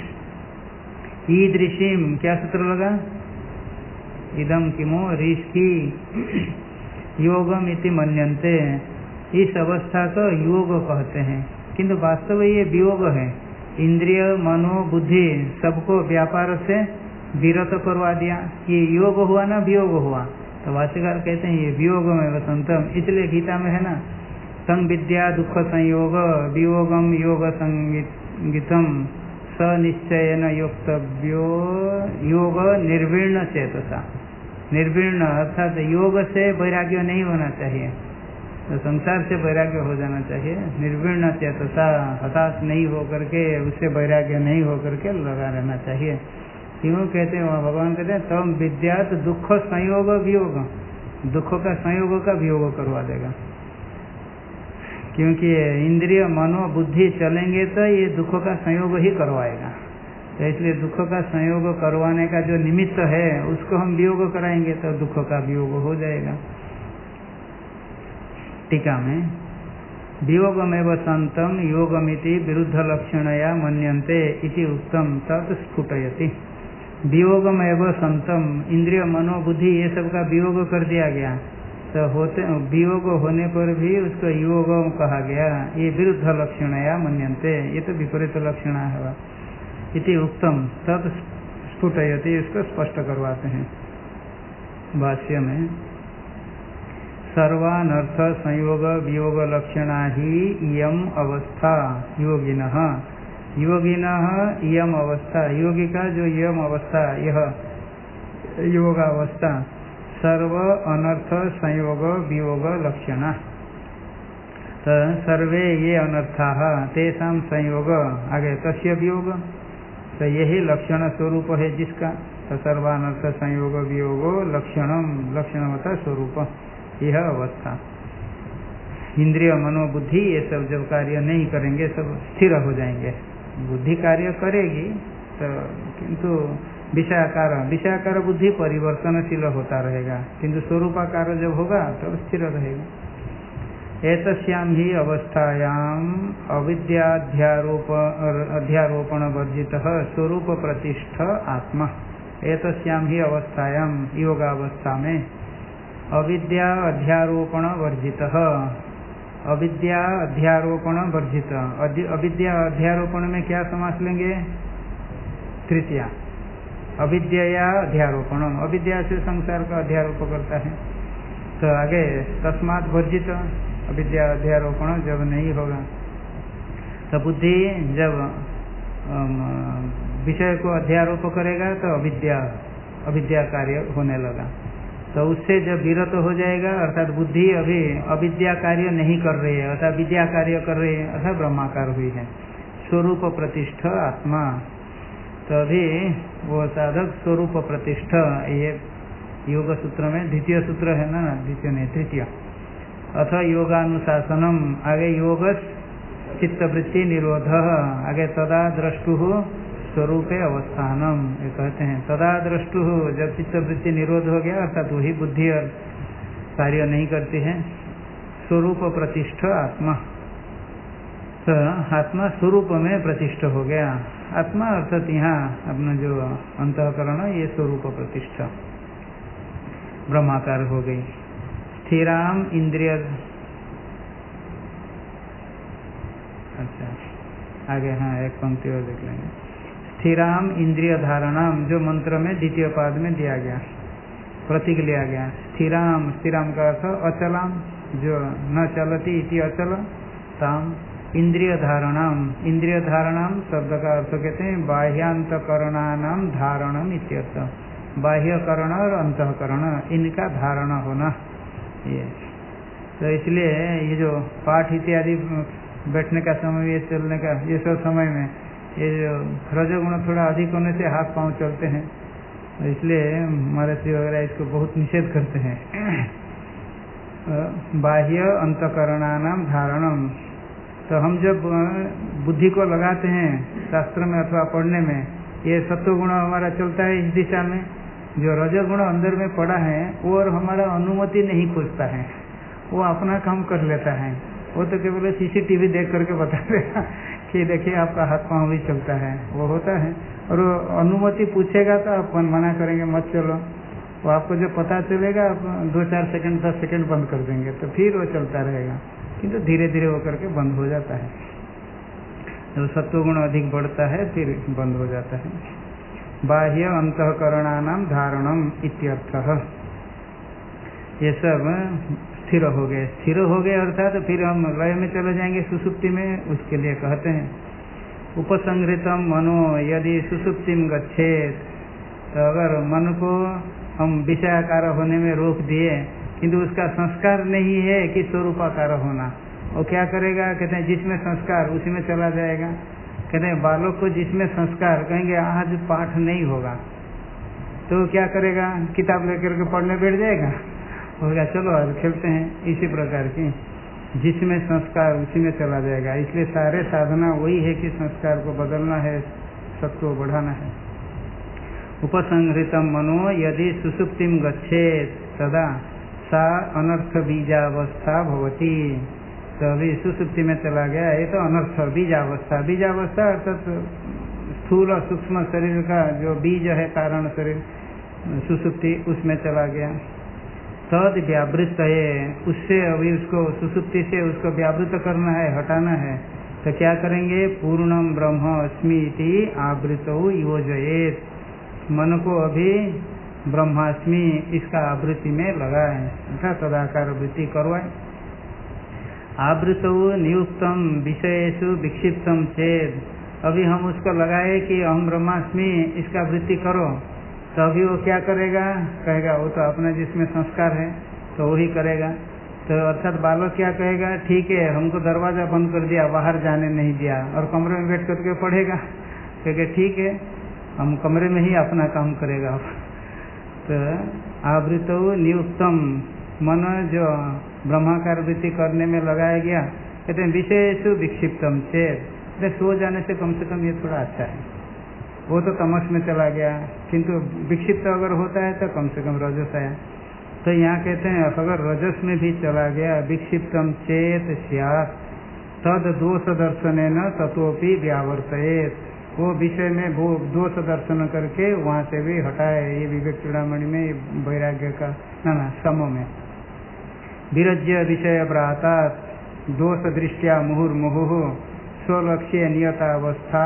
ईदृशीम क्या सूत्र लगा, इदम किमो ऋषि योगम इति मन्यन्ते, इस अवस्था को योग कहते हैं, किंतु वास्तव ये वियोग है। इंद्रिय मनो बुद्धि सबको व्यापार से विरत करवा दिया, ये योग हुआ ना वियोग हुआ। तो भाष्यकार कहते हैं ये वियोग में वसंतम, इसलिए गीता में है ना, संविद्या दुख संयोग वियोगम योग संगीतम स निश्चयन योक्तव्यो योग निर्वीर्ण चेतसा। निर्वीर्ण अर्थात योग से वैराग्य नहीं होना चाहिए, तो संसार से वैराग्य हो जाना चाहिए। निर्वीर्ण चेतसा, हताश नहीं हो करके, उससे वैराग्य नहीं हो करके लगा रहना चाहिए। क्यों कहते हैं, भगवान कहते हैं तम विद्यात दुख संयोग वियोग, दुख का संयोग का वियोग करवा देगा, क्योंकि इंद्रिय मनो बुद्धि चलेंगे तो ये दुख का संयोग ही करवाएगा। तो इसलिए दुख का संयोग करवाने का जो निमित्त है उसको हम वियोग कराएंगे तो दुख का वियोग हो जाएगा। टीका में वियोगमेव संतम योगमिति विरुद्ध लक्षणया मन्यन्ते इति उत्तम तत् स्फुटयति। वियोगमेव संतम, इंद्रिय मनो बुद्धि ये सब का वियोग कर दिया गया, तो होते वियोग होने पर भी उसको योग कहा गया, ये विरुद्ध लक्षणया मन्यन्ते, ये तो विपरीत लक्षण है। इति उत्तम तत् स्फुटयति, इसको स्पष्ट करवाते हैं भाष्य में। सर्वानर्थ संयोग वियोग लक्षणा ही इयम अवस्था योगिनः, योगिनः इयम अवस्था, योगी का जो इयम अवस्था, यह योगावस्था, सर्व अनर्थ संयोग वियोग लक्षणा। तो सर्वे ये अनर्थाः तेषां संयोग, आगे तस्य वियोग, तो यही लक्षण स्वरूप है जिसका। तो सर्वानर्थ संयोग वियोगो लक्षणम, लक्षणवता स्वरूप यह अवस्था। इंद्रिय मनोबुद्धि ये सब जब कार्य नहीं करेंगे सब स्थिर हो जाएंगे। बुद्धि कार्य करेगी तो, किंतु विषयाकार बुद्धि परिवर्तनशील होता रहेगा, किंतु स्वरूपाकार जब होगा तो स्थिर रहेगा। एतस्याम ही अवस्थायाम अध्यारोपण वर्जितः स्वरूप प्रतिष्ठ आत्मा। एतस्याम ही अवस्थायाम, योगावस्था में अविद्या अध्यारोपण वर्जित, अविद्या अध्यारोपण वर्जित। अविद्या अध्यारोपण में क्या समास लेंगे, तृतीया। अविद्या अध्यारोपण, अविद्या से संसार का अध्यारोप करता है। तो आगे तस्मात् वर्जित, अविद्या अध्यारोपण जब नहीं होगा तो बुद्धि जब विषय को अध्यारोप करेगा तो अविद्या कार्य होने लगा। तो उससे जब विरत हो जाएगा अर्थात बुद्धि अभी अविद्या कार्य नहीं कर रही है अर्थात विद्या कार्य कर रही है अर्थात ब्रह्माकार हुई है, स्वरूप प्रतिष्ठ आत्मा। तभी वो साधक स्वरूप प्रतिष्ठ, ये योग सूत्र में द्वितीय सूत्र है ना, द्वितीय नहीं तृतीय। अथ योगानुशासनम, आगे योग चित्तवृत्ति निरोध, आगे तदा द्रष्टु स्वरूपे अवस्थानम, ये कहते हैं तदा द्रष्टु, जब चित्तवृत्ति निरोध हो गया अर्थात वही बुद्धि और कार्य नहीं करती है। स्वरूप प्रतिष्ठ आत्मा, तो आत्मा स्वरूप में प्रतिष्ठ हो गया। आत्मा अर्थात यहाँ अपना जो अंतःकरण ये स्वरूप प्रतिष्ठ ब्रह्माकार हो गई। स्थिराम इंद्रिय, अच्छा आगे हाँ एक पंक्ति और देख लेंगे। स्थिराम इंद्रिय धारणाम, जो मंत्र में द्वितीय पाद में दिया गया प्रतीक लिया गया। स्थिराम, स्थिराम का अर्थ अचलाम, जो न चलती इति अचल, ताम इंद्रिय धारणाम, इंद्रिय धारणाम शब्द का अर्थ कहते हैं बाह्यांतकरणानाम धारणम इत्यर्थ, बाह्यकरण और अंतःकरण इनका धारणा होना। ये तो इसलिए ये जो पाठ इत्यादि बैठने का समय, ये चलने का, ये सब समय में ये जो रजोगुण थोड़ा अधिक होने से हाथ पांव चलते हैं, इसलिए महर्षि वगैरह इसको बहुत निषेध करते हैं। बाह्य अंतकरणानाम धारणम, तो हम जब बुद्धि को लगाते हैं शास्त्र में अथवा पढ़ने में, ये सत्वगुण हमारा चलता है इस दिशा में, जो रजोगुण अंदर में पड़ा है वो और हमारा अनुमति नहीं खोजता है, वो अपना काम कर लेता है। वो तो केवल सीसीटीवी देख करके बता देगा कि देखिए आपका हाथ पांव भी चलता है, वो होता है। और वो अनुमति पूछेगा तो आप मना करेंगे मत चलो, वो आपको जब पता चलेगा आप 2-4 सेकंड 10 सेकंड बंद कर देंगे, तो फिर वो चलता रहेगा, किंतु धीरे धीरे वो करके बंद हो जाता है। जब सत्वगुण अधिक बढ़ता है फिर बंद हो जाता है। बाह्य अंतःकरणानाम धारणम इत्यर्थः, ये सब स्थिर हो गए। स्थिर हो गए अर्थात फिर हम लय में चले जाएंगे सुसुप्ति में, उसके लिए कहते हैं उपसंहृतम मनो यदि सुसुप्तिम गच्छेत, तो अगर मन को हम विषयाकार होने में रोक दिए किंतु उसका संस्कार नहीं है कि स्वरूपाकार होना, वो क्या करेगा, कहते हैं जिसमें संस्कार उसी में चला जाएगा। कहते हैं बालक को जिसमें संस्कार, कहेंगे आज पाठ नहीं होगा तो क्या करेगा, किताब लेकर के पढ़ने बैठ जाएगा, होगा चलो आज खेलते हैं, इसी प्रकार की जिसमें संस्कार उसी में चला जाएगा। इसलिए सारे साधना वही है कि संस्कार को बदलना है, सत्व बढ़ाना है। उपसंहृतम मनो यदि सुसुप्तिम गच्छेत तदा सा अनर्थ बीजावस्था भवती, तो अभी सुसुप्ति में चला गया, ये तो अनर्थ बीजावस्था, बीजावस्था अर्थात स्थूल और सूक्ष्म शरीर का जो बीज है कारण शरीर सुसुप्ति, उसमें चला गया। तद व्यावृत है, उससे अभी उसको सुसुप्ति से उसको व्यावृत करना है, हटाना है, तो क्या करेंगे, पूर्णम ब्रह्म अस्मि इति आवृतौ योजयेत, मन को अभी ब्रह्मास्मि इसका आवृत्ति में लगाए अर्थात तदाकार वृत्ति करवाए। आवृतौ नियुक्तम विषयेषु विक्षिप्तम चेत, अभी हम उसको लगाए कि हम ब्रह्मास्मि इसका वृत्ति करो, तो अभी वो क्या करेगा, कहेगा वो तो अपना जिसमें संस्कार है तो वही करेगा। तो अर्थात बालक क्या कहेगा, ठीक है हमको दरवाजा बंद कर दिया, बाहर जाने नहीं दिया, और कमरे में बैठ करके पढ़ेगा, कहेगा ठीक है हम कमरे में ही अपना काम करेगा। तो आवृतो नियुक्तम, मन जो ब्रह्माकार वृत्ति करने में लगाया गया, कहते हैं विषयेषु विक्षिप्तम चेत, सो जाने से कम ये थोड़ा अच्छा है, वो तो तमस में चला गया, किंतु विक्षिप्त अगर होता है तो कम से कम रजस आया। तो यहाँ कहते हैं अगर रजस में भी चला गया, विक्षिप्तम चेत स्यात् तद दोष दर्शनेन ततोपि व्यावर्तयेत, वो विषय में वो दोष दर्शन करके वहाँ से भी हटाए। ये विवेक चूड़ामणि में वैराग्य का ना सम में विरज्य विषय व्रातात दोष दृष्टिया मुहुर्मुहुः स्वलक्ष्य नियतावस्था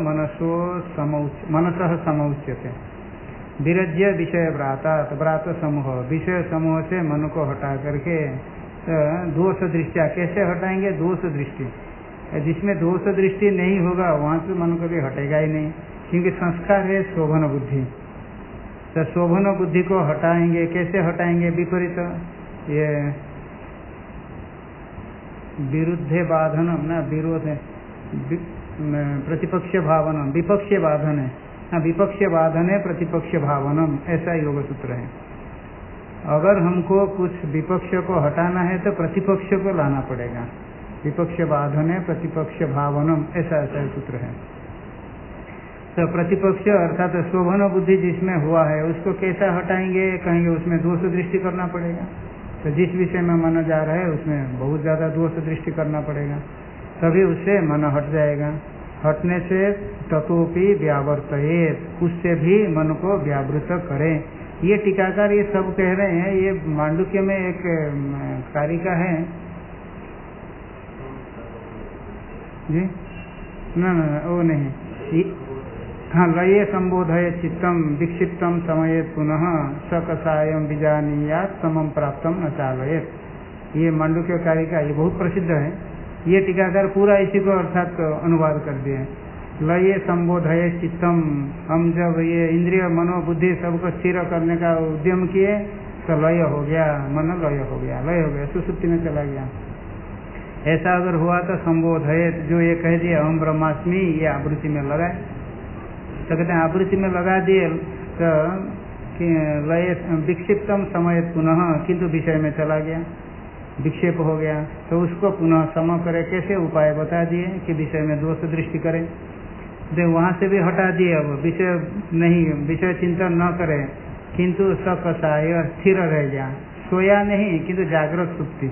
मनसः समौच्यते। विरज्य विषय व्रातात, व्रात समूह, विषय समूह से मन को हटा करके दोष दृष्टिया, कैसे हटाएंगे, दोष दृष्टि, जिसमें दोष दृष्टि नहीं होगा वहाँ से मन कभी हटेगा ही नहीं, क्योंकि संस्कार है शोभन बुद्धि, तो शोभन बुद्धि को हटाएंगे, कैसे हटाएंगे? विपरीत, ये विरुद्धे बाधनम ना, विरोध है, प्रतिपक्ष भावनम, विपक्षीय बाधन है ना, विपक्षीय बाधन है प्रतिपक्ष भावनम, ऐसा योग सूत्र है। अगर हमको कुछ विपक्ष को हटाना है तो प्रतिपक्ष को लाना पड़ेगा। विपक्ष बाधन है प्रतिपक्ष भावनम, ऐसा ऐसा सूत्र है। तो प्रतिपक्ष अर्थात शोभन बुद्धि जिसमें हुआ है उसको कैसा हटाएंगे? कहेंगे उसमें दोष दृष्टि करना पड़ेगा। तो जिस विषय में मन जा रहा है उसमें बहुत ज़्यादा दोष दृष्टि करना पड़ेगा, तभी उससे मन हट जाएगा। हटने से ततोपि व्यावर्तयेत, उससे भी मन को व्यावृत करें। ये टीकाकार ये सब कह रहे हैं। ये मांडुक्य में एक कारिका है जी, ना वो नहीं, हाँ, लये संबोधय चित्तम विक्षिप्तम समयेत पुनः सकसायम बीजानीयात समम प्राप्तम न चालयेत। ये मांडुक्य कारिका, ये बहुत प्रसिद्ध है। ये टीकाकार पूरा इसी को अर्थात अनुवाद कर दिए। लये संबोधय चित्तम, हम जब ये इंद्रिय मनोबुद्धि सबको स्थिर करने का उद्यम किए तो लय हो गया, मन लय हो गया, लय हो गया, सुसुप्ति में चला गया। ऐसा अगर हुआ तो संबोधय, जो ये कह दिया अहम ब्रह्मास्मि, ये आवृत्ति में लगाए। तो कहते हैं आवृत्ति में लगा दिए तो लय विक्षिप्तम समयेत पुनः, किंतु विषय में चला गया, विक्षेप हो गया, तो उसको पुनः सम करे। कैसे? उपाय बता दिए कि विषय में दोष दृष्टि करें। दे वहाँ से भी हटा दिए, अब विषय नहीं, विषय चिंतन न करे, किंतु सकसाय स्थिर रह गया, सोया नहीं किंतु जागृत सुप्ति।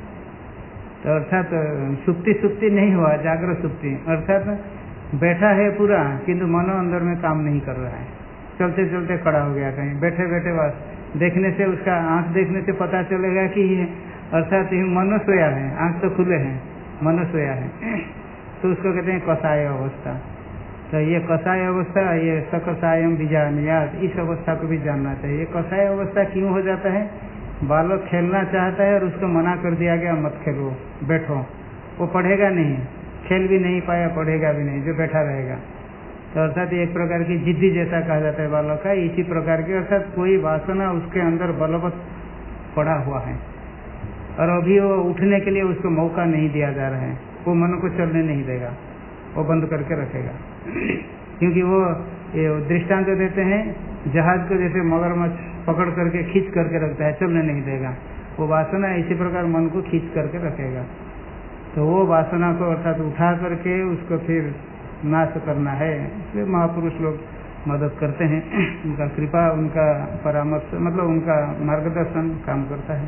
तो अर्थात सुप्ति नहीं हुआ, जागृत सुप्ति, अर्थात बैठा है पूरा किंतु मनो अंदर में काम नहीं कर रहा है, चलते चलते खड़ा हो गया कहीं, बैठे बैठे बस देखने से, उसका आंख देखने से पता चलेगा कि अर्थात मनो सोया है, आंख तो खुले हैं, मनो सोया है, तो उसको कहते हैं कसाय अवस्था। तो ये कसाय अवस्था, ये सकसायम बीजानियात, इस अवस्था को भी जानना चाहिए। कसाय अवस्था क्यों हो जाता है? बालक खेलना चाहता है और उसको मना कर दिया गया मत खेलो, बैठो, वो पढ़ेगा नहीं, खेल भी नहीं पाया, पढ़ेगा भी नहीं, जो बैठा रहेगा। तो अर्थात एक प्रकार की जिद्दी जैसा कहा जाता है बालक का, इसी प्रकार की, अर्थात कोई वासना उसके अंदर बलवत पड़ा हुआ है और अभी वो उठने के लिए उसको मौका नहीं दिया जा रहा है, वो मन को चलने नहीं देगा, वो बंद करके रखेगा। क्योंकि वो ये दृष्टांत देते हैं, जहाज को जैसे मगरमच्छ पकड़ करके खींच करके रखता है, चलने नहीं देगा, वो वासना इसी प्रकार मन को खींच करके रखेगा। तो वो वासना को अर्थात उठा करके उसको फिर नाश करना है, इसलिए महापुरुष लोग मदद करते हैं, उनका कृपा, उनका परामर्श, मतलब उनका मार्गदर्शन काम करता है।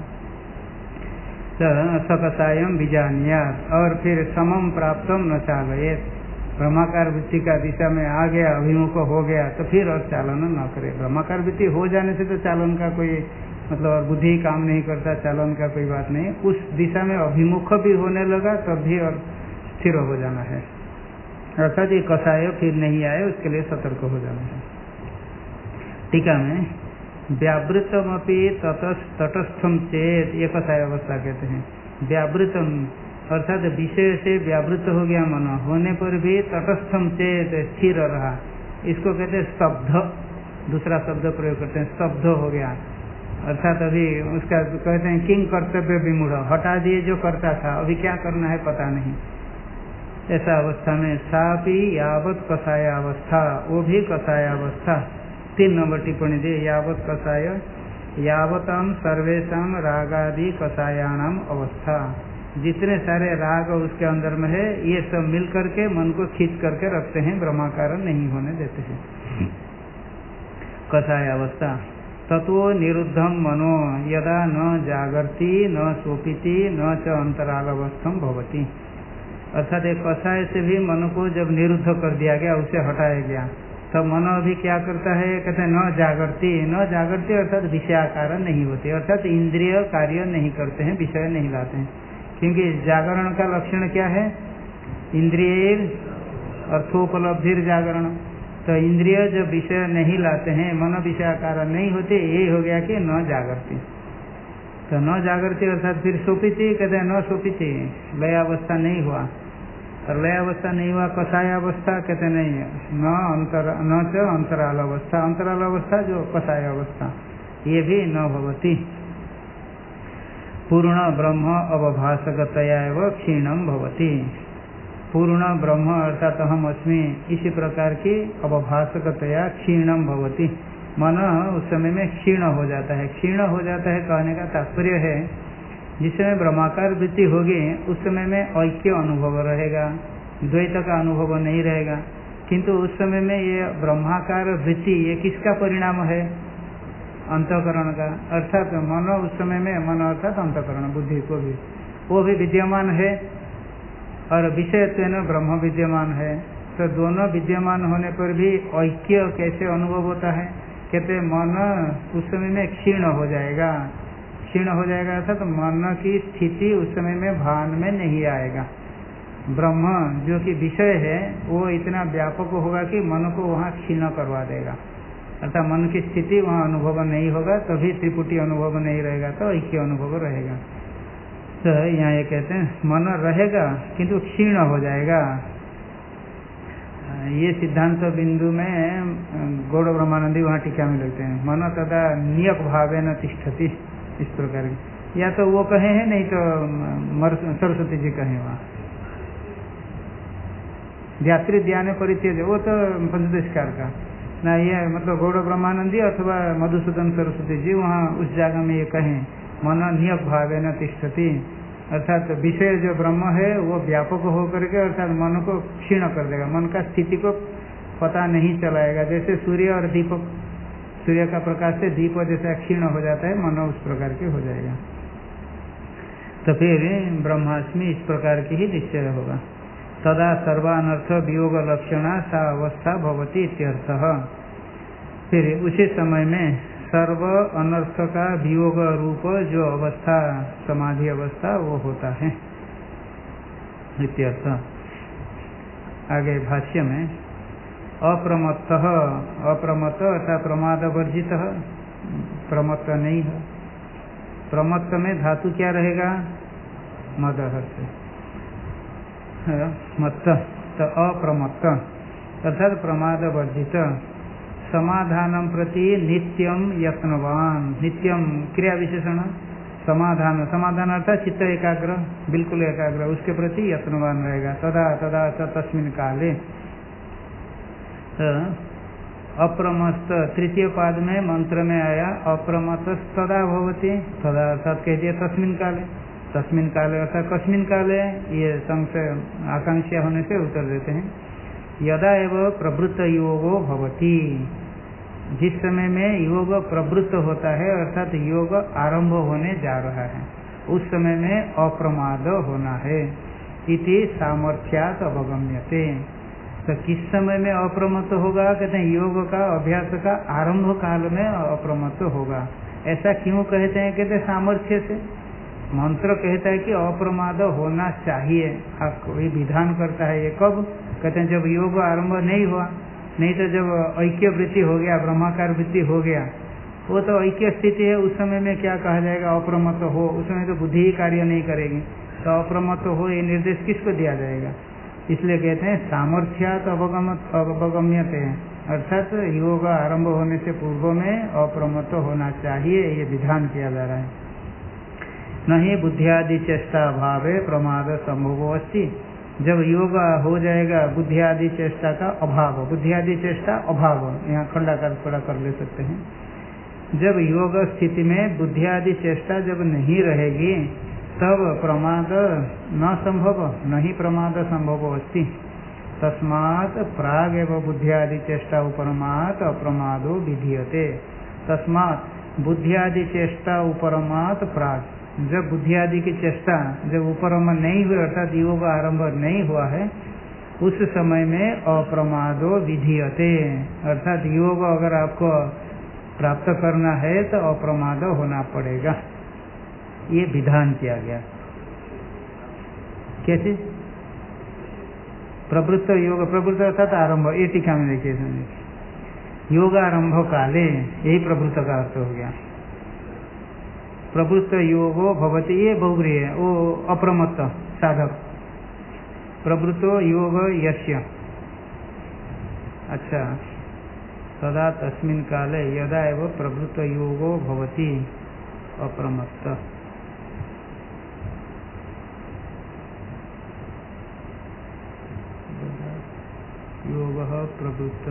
सकसायम बीजानियात, और फिर समम प्राप्तम न चालयेत, ब्रह्माकार वृत्ति का दिशा में आ गया, अभिमुख हो गया, तो फिर और चालन न करे। ब्रह्माकार वृत्ति हो जाने से तो चालन का कोई मतलब, और बुद्धि काम नहीं करता, चालन का कोई बात नहीं, उस दिशा में अभिमुख भी होने लगा तब भी और स्थिर हो जाना है, अर्थात ये कसाय फिर नहीं आए, उसके लिए सतर्क हो जाना है। टीका में व्यावृतमपि तटस्थम चेत, ये कसाय अवस्था कहते हैं। व्यावृतम अर्थात विषय से व्यावृत हो गया मन, होने पर भी तटस्थम चेत, स्थिर रहा, इसको कहते हैं स्तब्ध। दूसरा शब्द प्रयोग करते हैं, स्तब्ध हो गया, अर्थात अभी उसका कहते हैं किंग कर्तव्य विमूढ़, हटा दिए जो करता था, अभी क्या करना है पता नहीं, ऐसा अवस्था में सापि यावत कसाय अवस्था, वो भी कसाय अवस्था। 3 नंबर टिप्पणी दी, यावत कसाय यावताम सर्वेशम रागादि कसायाणाम अवस्था, जितने सारे राग उसके अंदर में है, ये सब मिल करके मन को खींच करके रखते हैं, ब्रह्माकार नहीं होने देते हैं, कसाय अवस्था। तत्व निरुद्धम मनो यदा न जागर्ति न सोपिति न च अंतरालवस्थम भवति, अर्थात एक कसाय से भी मन को जब निरुद्ध कर दिया गया, उसे हटाया गया, तब मन अभी क्या करता है? कहते हैं न जागृति, न जागृति अर्थात विषयाकार नहीं होते, अर्थात इंद्रिय कार्य नहीं करते हैं, विषय नहीं लाते हैं। क्योंकि जागरण का लक्षण क्या है? इंद्रिय अर्थोपलब्धिर जागरण, तो इंद्रिय जब विषय नहीं लाते हैं, मन विषयाकार नहीं होते, यही हो गया कि न जागृति। तो न जागृति अर्थात फिर सोपिति, कहते हैं न सोपिति, लयावस्था नहीं हुआ, और लय अवस्था नहीं हुआ कषाय अवस्था, कहते नहीं न च अंतराल अवस्था, अंतराल अवस्था जो कषाय अवस्था ये भी न भवति। पूर्ण ब्रह्म अवभासकतया एवं क्षीणम भवति। पूर्ण ब्रह्म अर्थात अहम अस्मि इसी प्रकार की अवभासकतया क्षीणम भवति, मन उस समय में क्षीण हो जाता है। क्षीण हो जाता है कहने का तात्पर्य है जिस समय ब्रह्माकार वृत्ति होगी उस समय में ऐक्य अनुभव रहेगा, द्वैत का अनुभव नहीं रहेगा। किंतु उस समय में ये ब्रह्माकार वृत्ति ये किसका परिणाम है? अंतःकरण का। अर्थात मन उस समय में, मन अर्थात अंतःकरण बुद्धि को भी, वो भी विद्यमान है और विषयत्वेन ब्रह्म विद्यमान है। तो दोनों विद्यमान होने पर भी ऐक्य कैसे अनुभव होता है? कहते मन उस समय में क्षीण हो जाएगा। क्षीण हो जाएगा अर्थात मन की स्थिति उस समय में भान में नहीं आएगा। ब्रह्म जो कि विषय है वो इतना व्यापक होगा कि मन को वहाँ क्षीण करवा देगा, अर्थात मन की स्थिति वहाँ अनुभव नहीं होगा, तभी त्रिपुटी अनुभव नहीं रहेगा, तो ऐक्य अनुभव रहेगा। तो यहाँ ये कहते हैं मन रहेगा किंतु क्षीण हो जाएगा। ये सिद्धांत बिंदु में गौड़ ब्रह्मानंदी वहाँ टीका में लगते हैं, मन तदा नियक भावेन तिष्ठति, इस प्रकार की। या तो वो कहे हैं, नहीं तो सरस्वती जी कहे वहाँ ध्यात्री ध्यान परित्यज, वो तो पंचदशकार का ना, ये मतलब गौड़ ब्रह्मानंदी अथवा मधुसूदन सरस्वती जी वहाँ उस जगह में ये कहें मन नियक भावेन तिष्ठति, अर्थात विषय जो ब्रह्म है वो व्यापक होकर के अर्थात मन को क्षीण कर देगा, मन का स्थिति को पता नहीं चलाएगा। जैसे सूर्य और दीपक, सूर्य का प्रकाश से दीप जैसा क्षीण हो जाता है, मन उस प्रकार के हो जाएगा। तो फिर ब्रह्मास्मि इस प्रकार की ही निश्चय होगा। तदा सर्वानर्थ वियोग लक्षणा सा अवस्था भवति इत्यर्थः। फिर उसी समय में सर्व अनर्थ का वियोग रूप जो अवस्था समाधि अवस्था वो होता है इत्यर्थ। आगे भाष्य में अप्रमत्त, अप्रमत्त अर्थात प्रमाद वर्जित, प्रमत्त नहीं है। प्रमत्त में धातु क्या रहेगा? मदह से मत्त, तो अप्रमत्त अर्थात प्रमाद वर्जित। समाधानम प्रति नित्यम यत्नवान, नित्यम क्रिया विशेषण समाधान, समाधान अर्थात चित्त एकाग्र, बिल्कुल एकाग्र, उसके प्रति यत्नवान रहेगा। तदा तदा तस्मिन् काले। अप्रमस्त तृतीय पाद में मंत्र में आया अप्रमत तदा भवति, तदा अर्थात कह दिया तस्मिन् काले। तस्मिन् काले अर्थात कस्मिन् काले, ये संशय आकांक्षा होने से उत्तर देते हैं। यदा एवं प्रवृत्त योगो भवति, जिस समय में योग प्रवृत्त होता है अर्थात योग आरंभ होने जा रहा है, उस समय में अप्रमाद होना है। इति सामर्थ्यात् अवगम्यते। तो किस समय में अप्रमत्त होगा? कहते हैं योग का अभ्यास का आरंभ काल में अप्रमत्त होगा। ऐसा क्यों कहते हैं? कहते सामर्थ्य से। मंत्र कहता है कि अप्रमाद होना चाहिए, आप कोई विधान करता है, ये कब? कहते हैं जब योग आरंभ नहीं हुआ, नहीं तो जब ऐक्य वृत्ति हो गया, ब्रह्माकार वृत्ति हो गया, वो तो ऐक्य स्थिति है, उस समय में क्या कहा जाएगा? अप्रमत्त हो, उस समय तो बुद्धि ही कार्य नहीं करेगी, तो अप्रमत्त हो ये निर्देश किसको दिया जाएगा? इसलिए कहते हैं सामर्थ्यात् अवगम्यते, अर्थात योग आरंभ होने से पूर्व में अप्रमत्त होना चाहिए, ये विधान किया जा रहा है। नहीं बुद्धियादि चेष्टा अभावे प्रमाद संभव अस्ति। जब योग हो जाएगा बुद्धियादि चेष्टा का अभाव, बुद्धियादि चेष्टा अभाव, यहाँ खंडाकार थोड़ा कर ले सकते हैं। जब योग स्थिति में बुद्धियादि चेष्टा जब नहीं रहेगी तब प्रमाद न संभव, नहीं प्रमाद संभव अस्ति। तस्मात् प्राग एवं बुद्धियादि चेष्टा उपरमात् अप्रमादो विधीयते। तस्मात् बुद्धियादि चेष्टा उपरमात् प्राग, जब बुद्धि आदि की चेष्टा जब उपरम नहीं हुई अर्थात योग आरंभ नहीं हुआ है, उस समय में अप्रमादो विधीयते, अर्थात योग अगर आपको प्राप्त करना है तो अप्रमाद होना पड़ेगा, ये विधान किया गया। कैसे? प्रवृत्त योग, प्रवृत्त अर्थात आरंभ, ये टीका में देखिए, योग आरंभ काले, यही प्रवृत्त का अर्थ हो गया। प्रवृत्त योगो भवति, ये बहुग्रीह है, वो अप्रमत्त साधक, प्रवृत्तो योग यस्य, अच्छा, तदा तस्मिन् काले यदा एव प्रवृत्त योगो भवति अप्रमत्त। योगः प्रवृत्त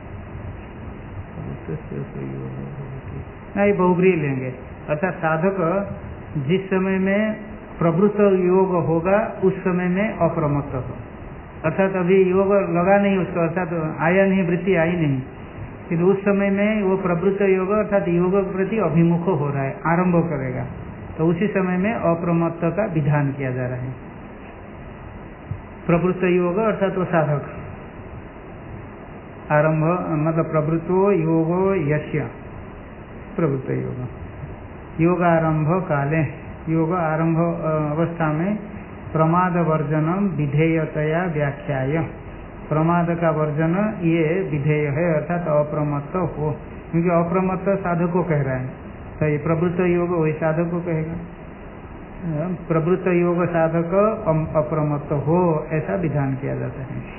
नहीं, बहुब्रीहि लेंगे। अर्थात साधक जिस समय में प्रवृत्त योग होगा उस समय में अप्रमत्त हो, अर्थात अभी योग लगा नहीं उसको, अर्थात आया नहीं, वृत्ति आई नहीं, फिर उस समय में वो प्रवृत्त योग अर्थात योग के प्रति अभिमुख हो रहा है, आरंभ करेगा, तो उसी समय में अप्रमत्त का विधान किया जा रहा है। प्रवृत्त योग अर्थात वो साधक आरंभ, मतलब प्रवृत्तो योगो यस्य, प्रवृत्त योग आरंभ काले, योग आरंभ अवस्था में प्रमाद वर्जनम विधेयतया व्याख्याय, प्रमाद का वर्जन ये विधेय है, अर्थात अप्रमत्त हो, क्योंकि अप्रमत्त साधक को कह रहा है, तो ये प्रवृत्त योग वही साधक को कहेगा। प्रवृत्त योग साधक अप्रमत्त हो ऐसा विधान किया जाता है।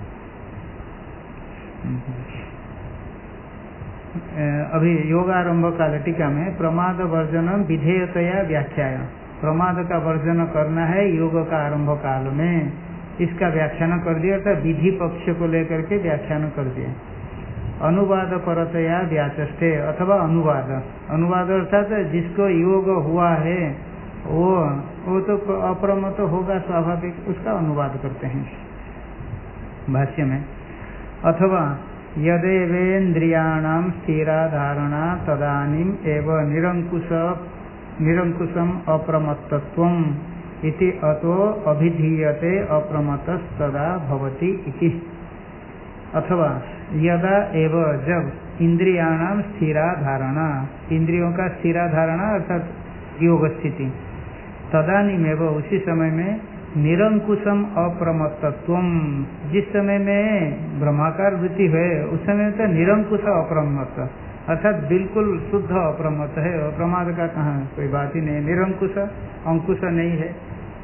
अभी योगारंभ काल टीका में प्रमाद वर्जनम विधेयतया व्याख्याय, प्रमाद का वर्जन करना है योग का आरंभ काल में, इसका व्याख्यान कर दिया, अर्थात विधि पक्ष को लेकर के व्याख्यान कर दिया। अनुवाद परतया व्याचष्टे, अथवा अनुवाद, अनुवाद अर्थात जिसको योग हुआ है वो तो अप्रमत्त होगा स्वाभाविक, उसका अनुवाद करते हैं भाष्य में। अथवा यदेवेन्द्रियाणां स्थिरा धारणा तदानीम एव निरंकुशम अप्रमत्तत्वम् इति अतो अभिधीयते अप्रमत्तस्तदा भवति इति। अथवा यदा एव जब इंद्रियाणां स्थिरा धारणा, इंद्रियों का स्थिरा धारणा अर्थात योग स्थिति, तदानीमेव उसी समय में निरंकुशम अप्रमत्तत्वम, जिस समय में ब्रह्माकार वृत्ति है उस समय तो निरंकुश अप्रमत्त, अर्थात बिल्कुल शुद्ध अप्रमत्त है, प्रमाद का कहाँ कोई बात ही नहीं, निरंकुश अंकुश नहीं है,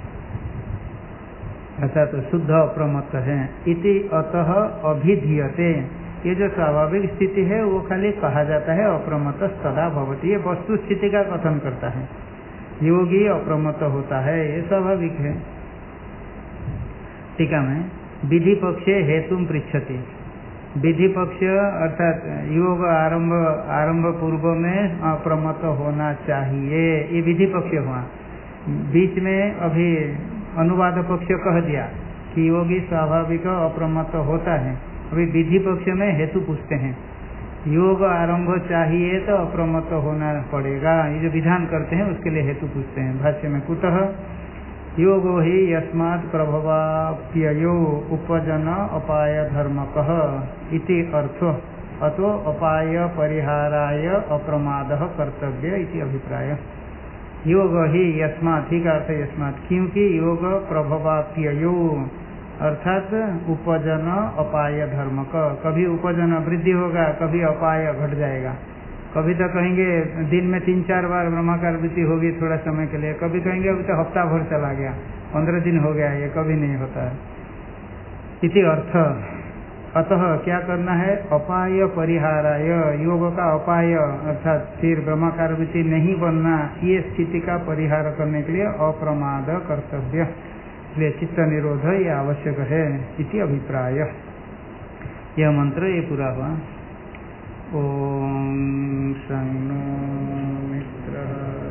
अर्थात तो शुद्ध अप्रमत्त है। इति अतः अभिधीयते, ये जो स्वाभाविक स्थिति है वो खाली कहा जाता है अप्रमत्त सदा भवति, ये वस्तु स्थिति का कथन करता है, योगी अप्रमत्त होता है, ये स्वाभाविक है। टीका में विधि पक्षे हेतुम पृच्छति, विधि पक्ष अर्थात योग आरंभ पूर्व में अप्रमत्त होना चाहिए, ये विधि पक्ष हुआ। बीच में अभी अनुवाद पक्ष कह दिया कि योगी स्वाभाविक अप्रमत्त होता है, अभी विधि पक्ष में हेतु पूछते हैं, योग आरंभ चाहिए तो अप्रमत्त होना पड़ेगा, ये जो विधान करते हैं उसके लिए हेतु पूछते हैं भाष्य में। कुतः योगो ही यस्मात् प्रभवाप्ययो उपजन अपाय धर्मकः इति अर्थो, अतो अपाय परिहाराय अप्रमादः कर्तव्य इति अभिप्राय। योग ही यस्मात्, ही का अर्थ यस्मात्, क्योंकि योग प्रभवाप्ययो अर्थात उपजन अपाय धर्मक, कभी उपजन वृद्धि होगा, कभी अपाय घट जाएगा, कभी तो कहेंगे दिन में 3-4 बार ब्रह्माकार वृत्ति होगी थोड़ा समय के लिए, कभी कहेंगे अभी तो हफ्ता भर चला गया, 15 दिन हो गया, ये कभी नहीं होता है। इति अर्थ, अतः क्या करना है, अपाय परिहाराय, योग का अपाय अर्थात फिर ब्रह्माकार वृत्ति नहीं बनना, ये स्थिति का परिहार करने के लिए अप्रमाद कर्तव्य, इसलिए चित्त निरोध ये आवश्यक है, इति अभिप्राय। यह मंत्र ये पूरा हुआ। ओम शं नो मित्रः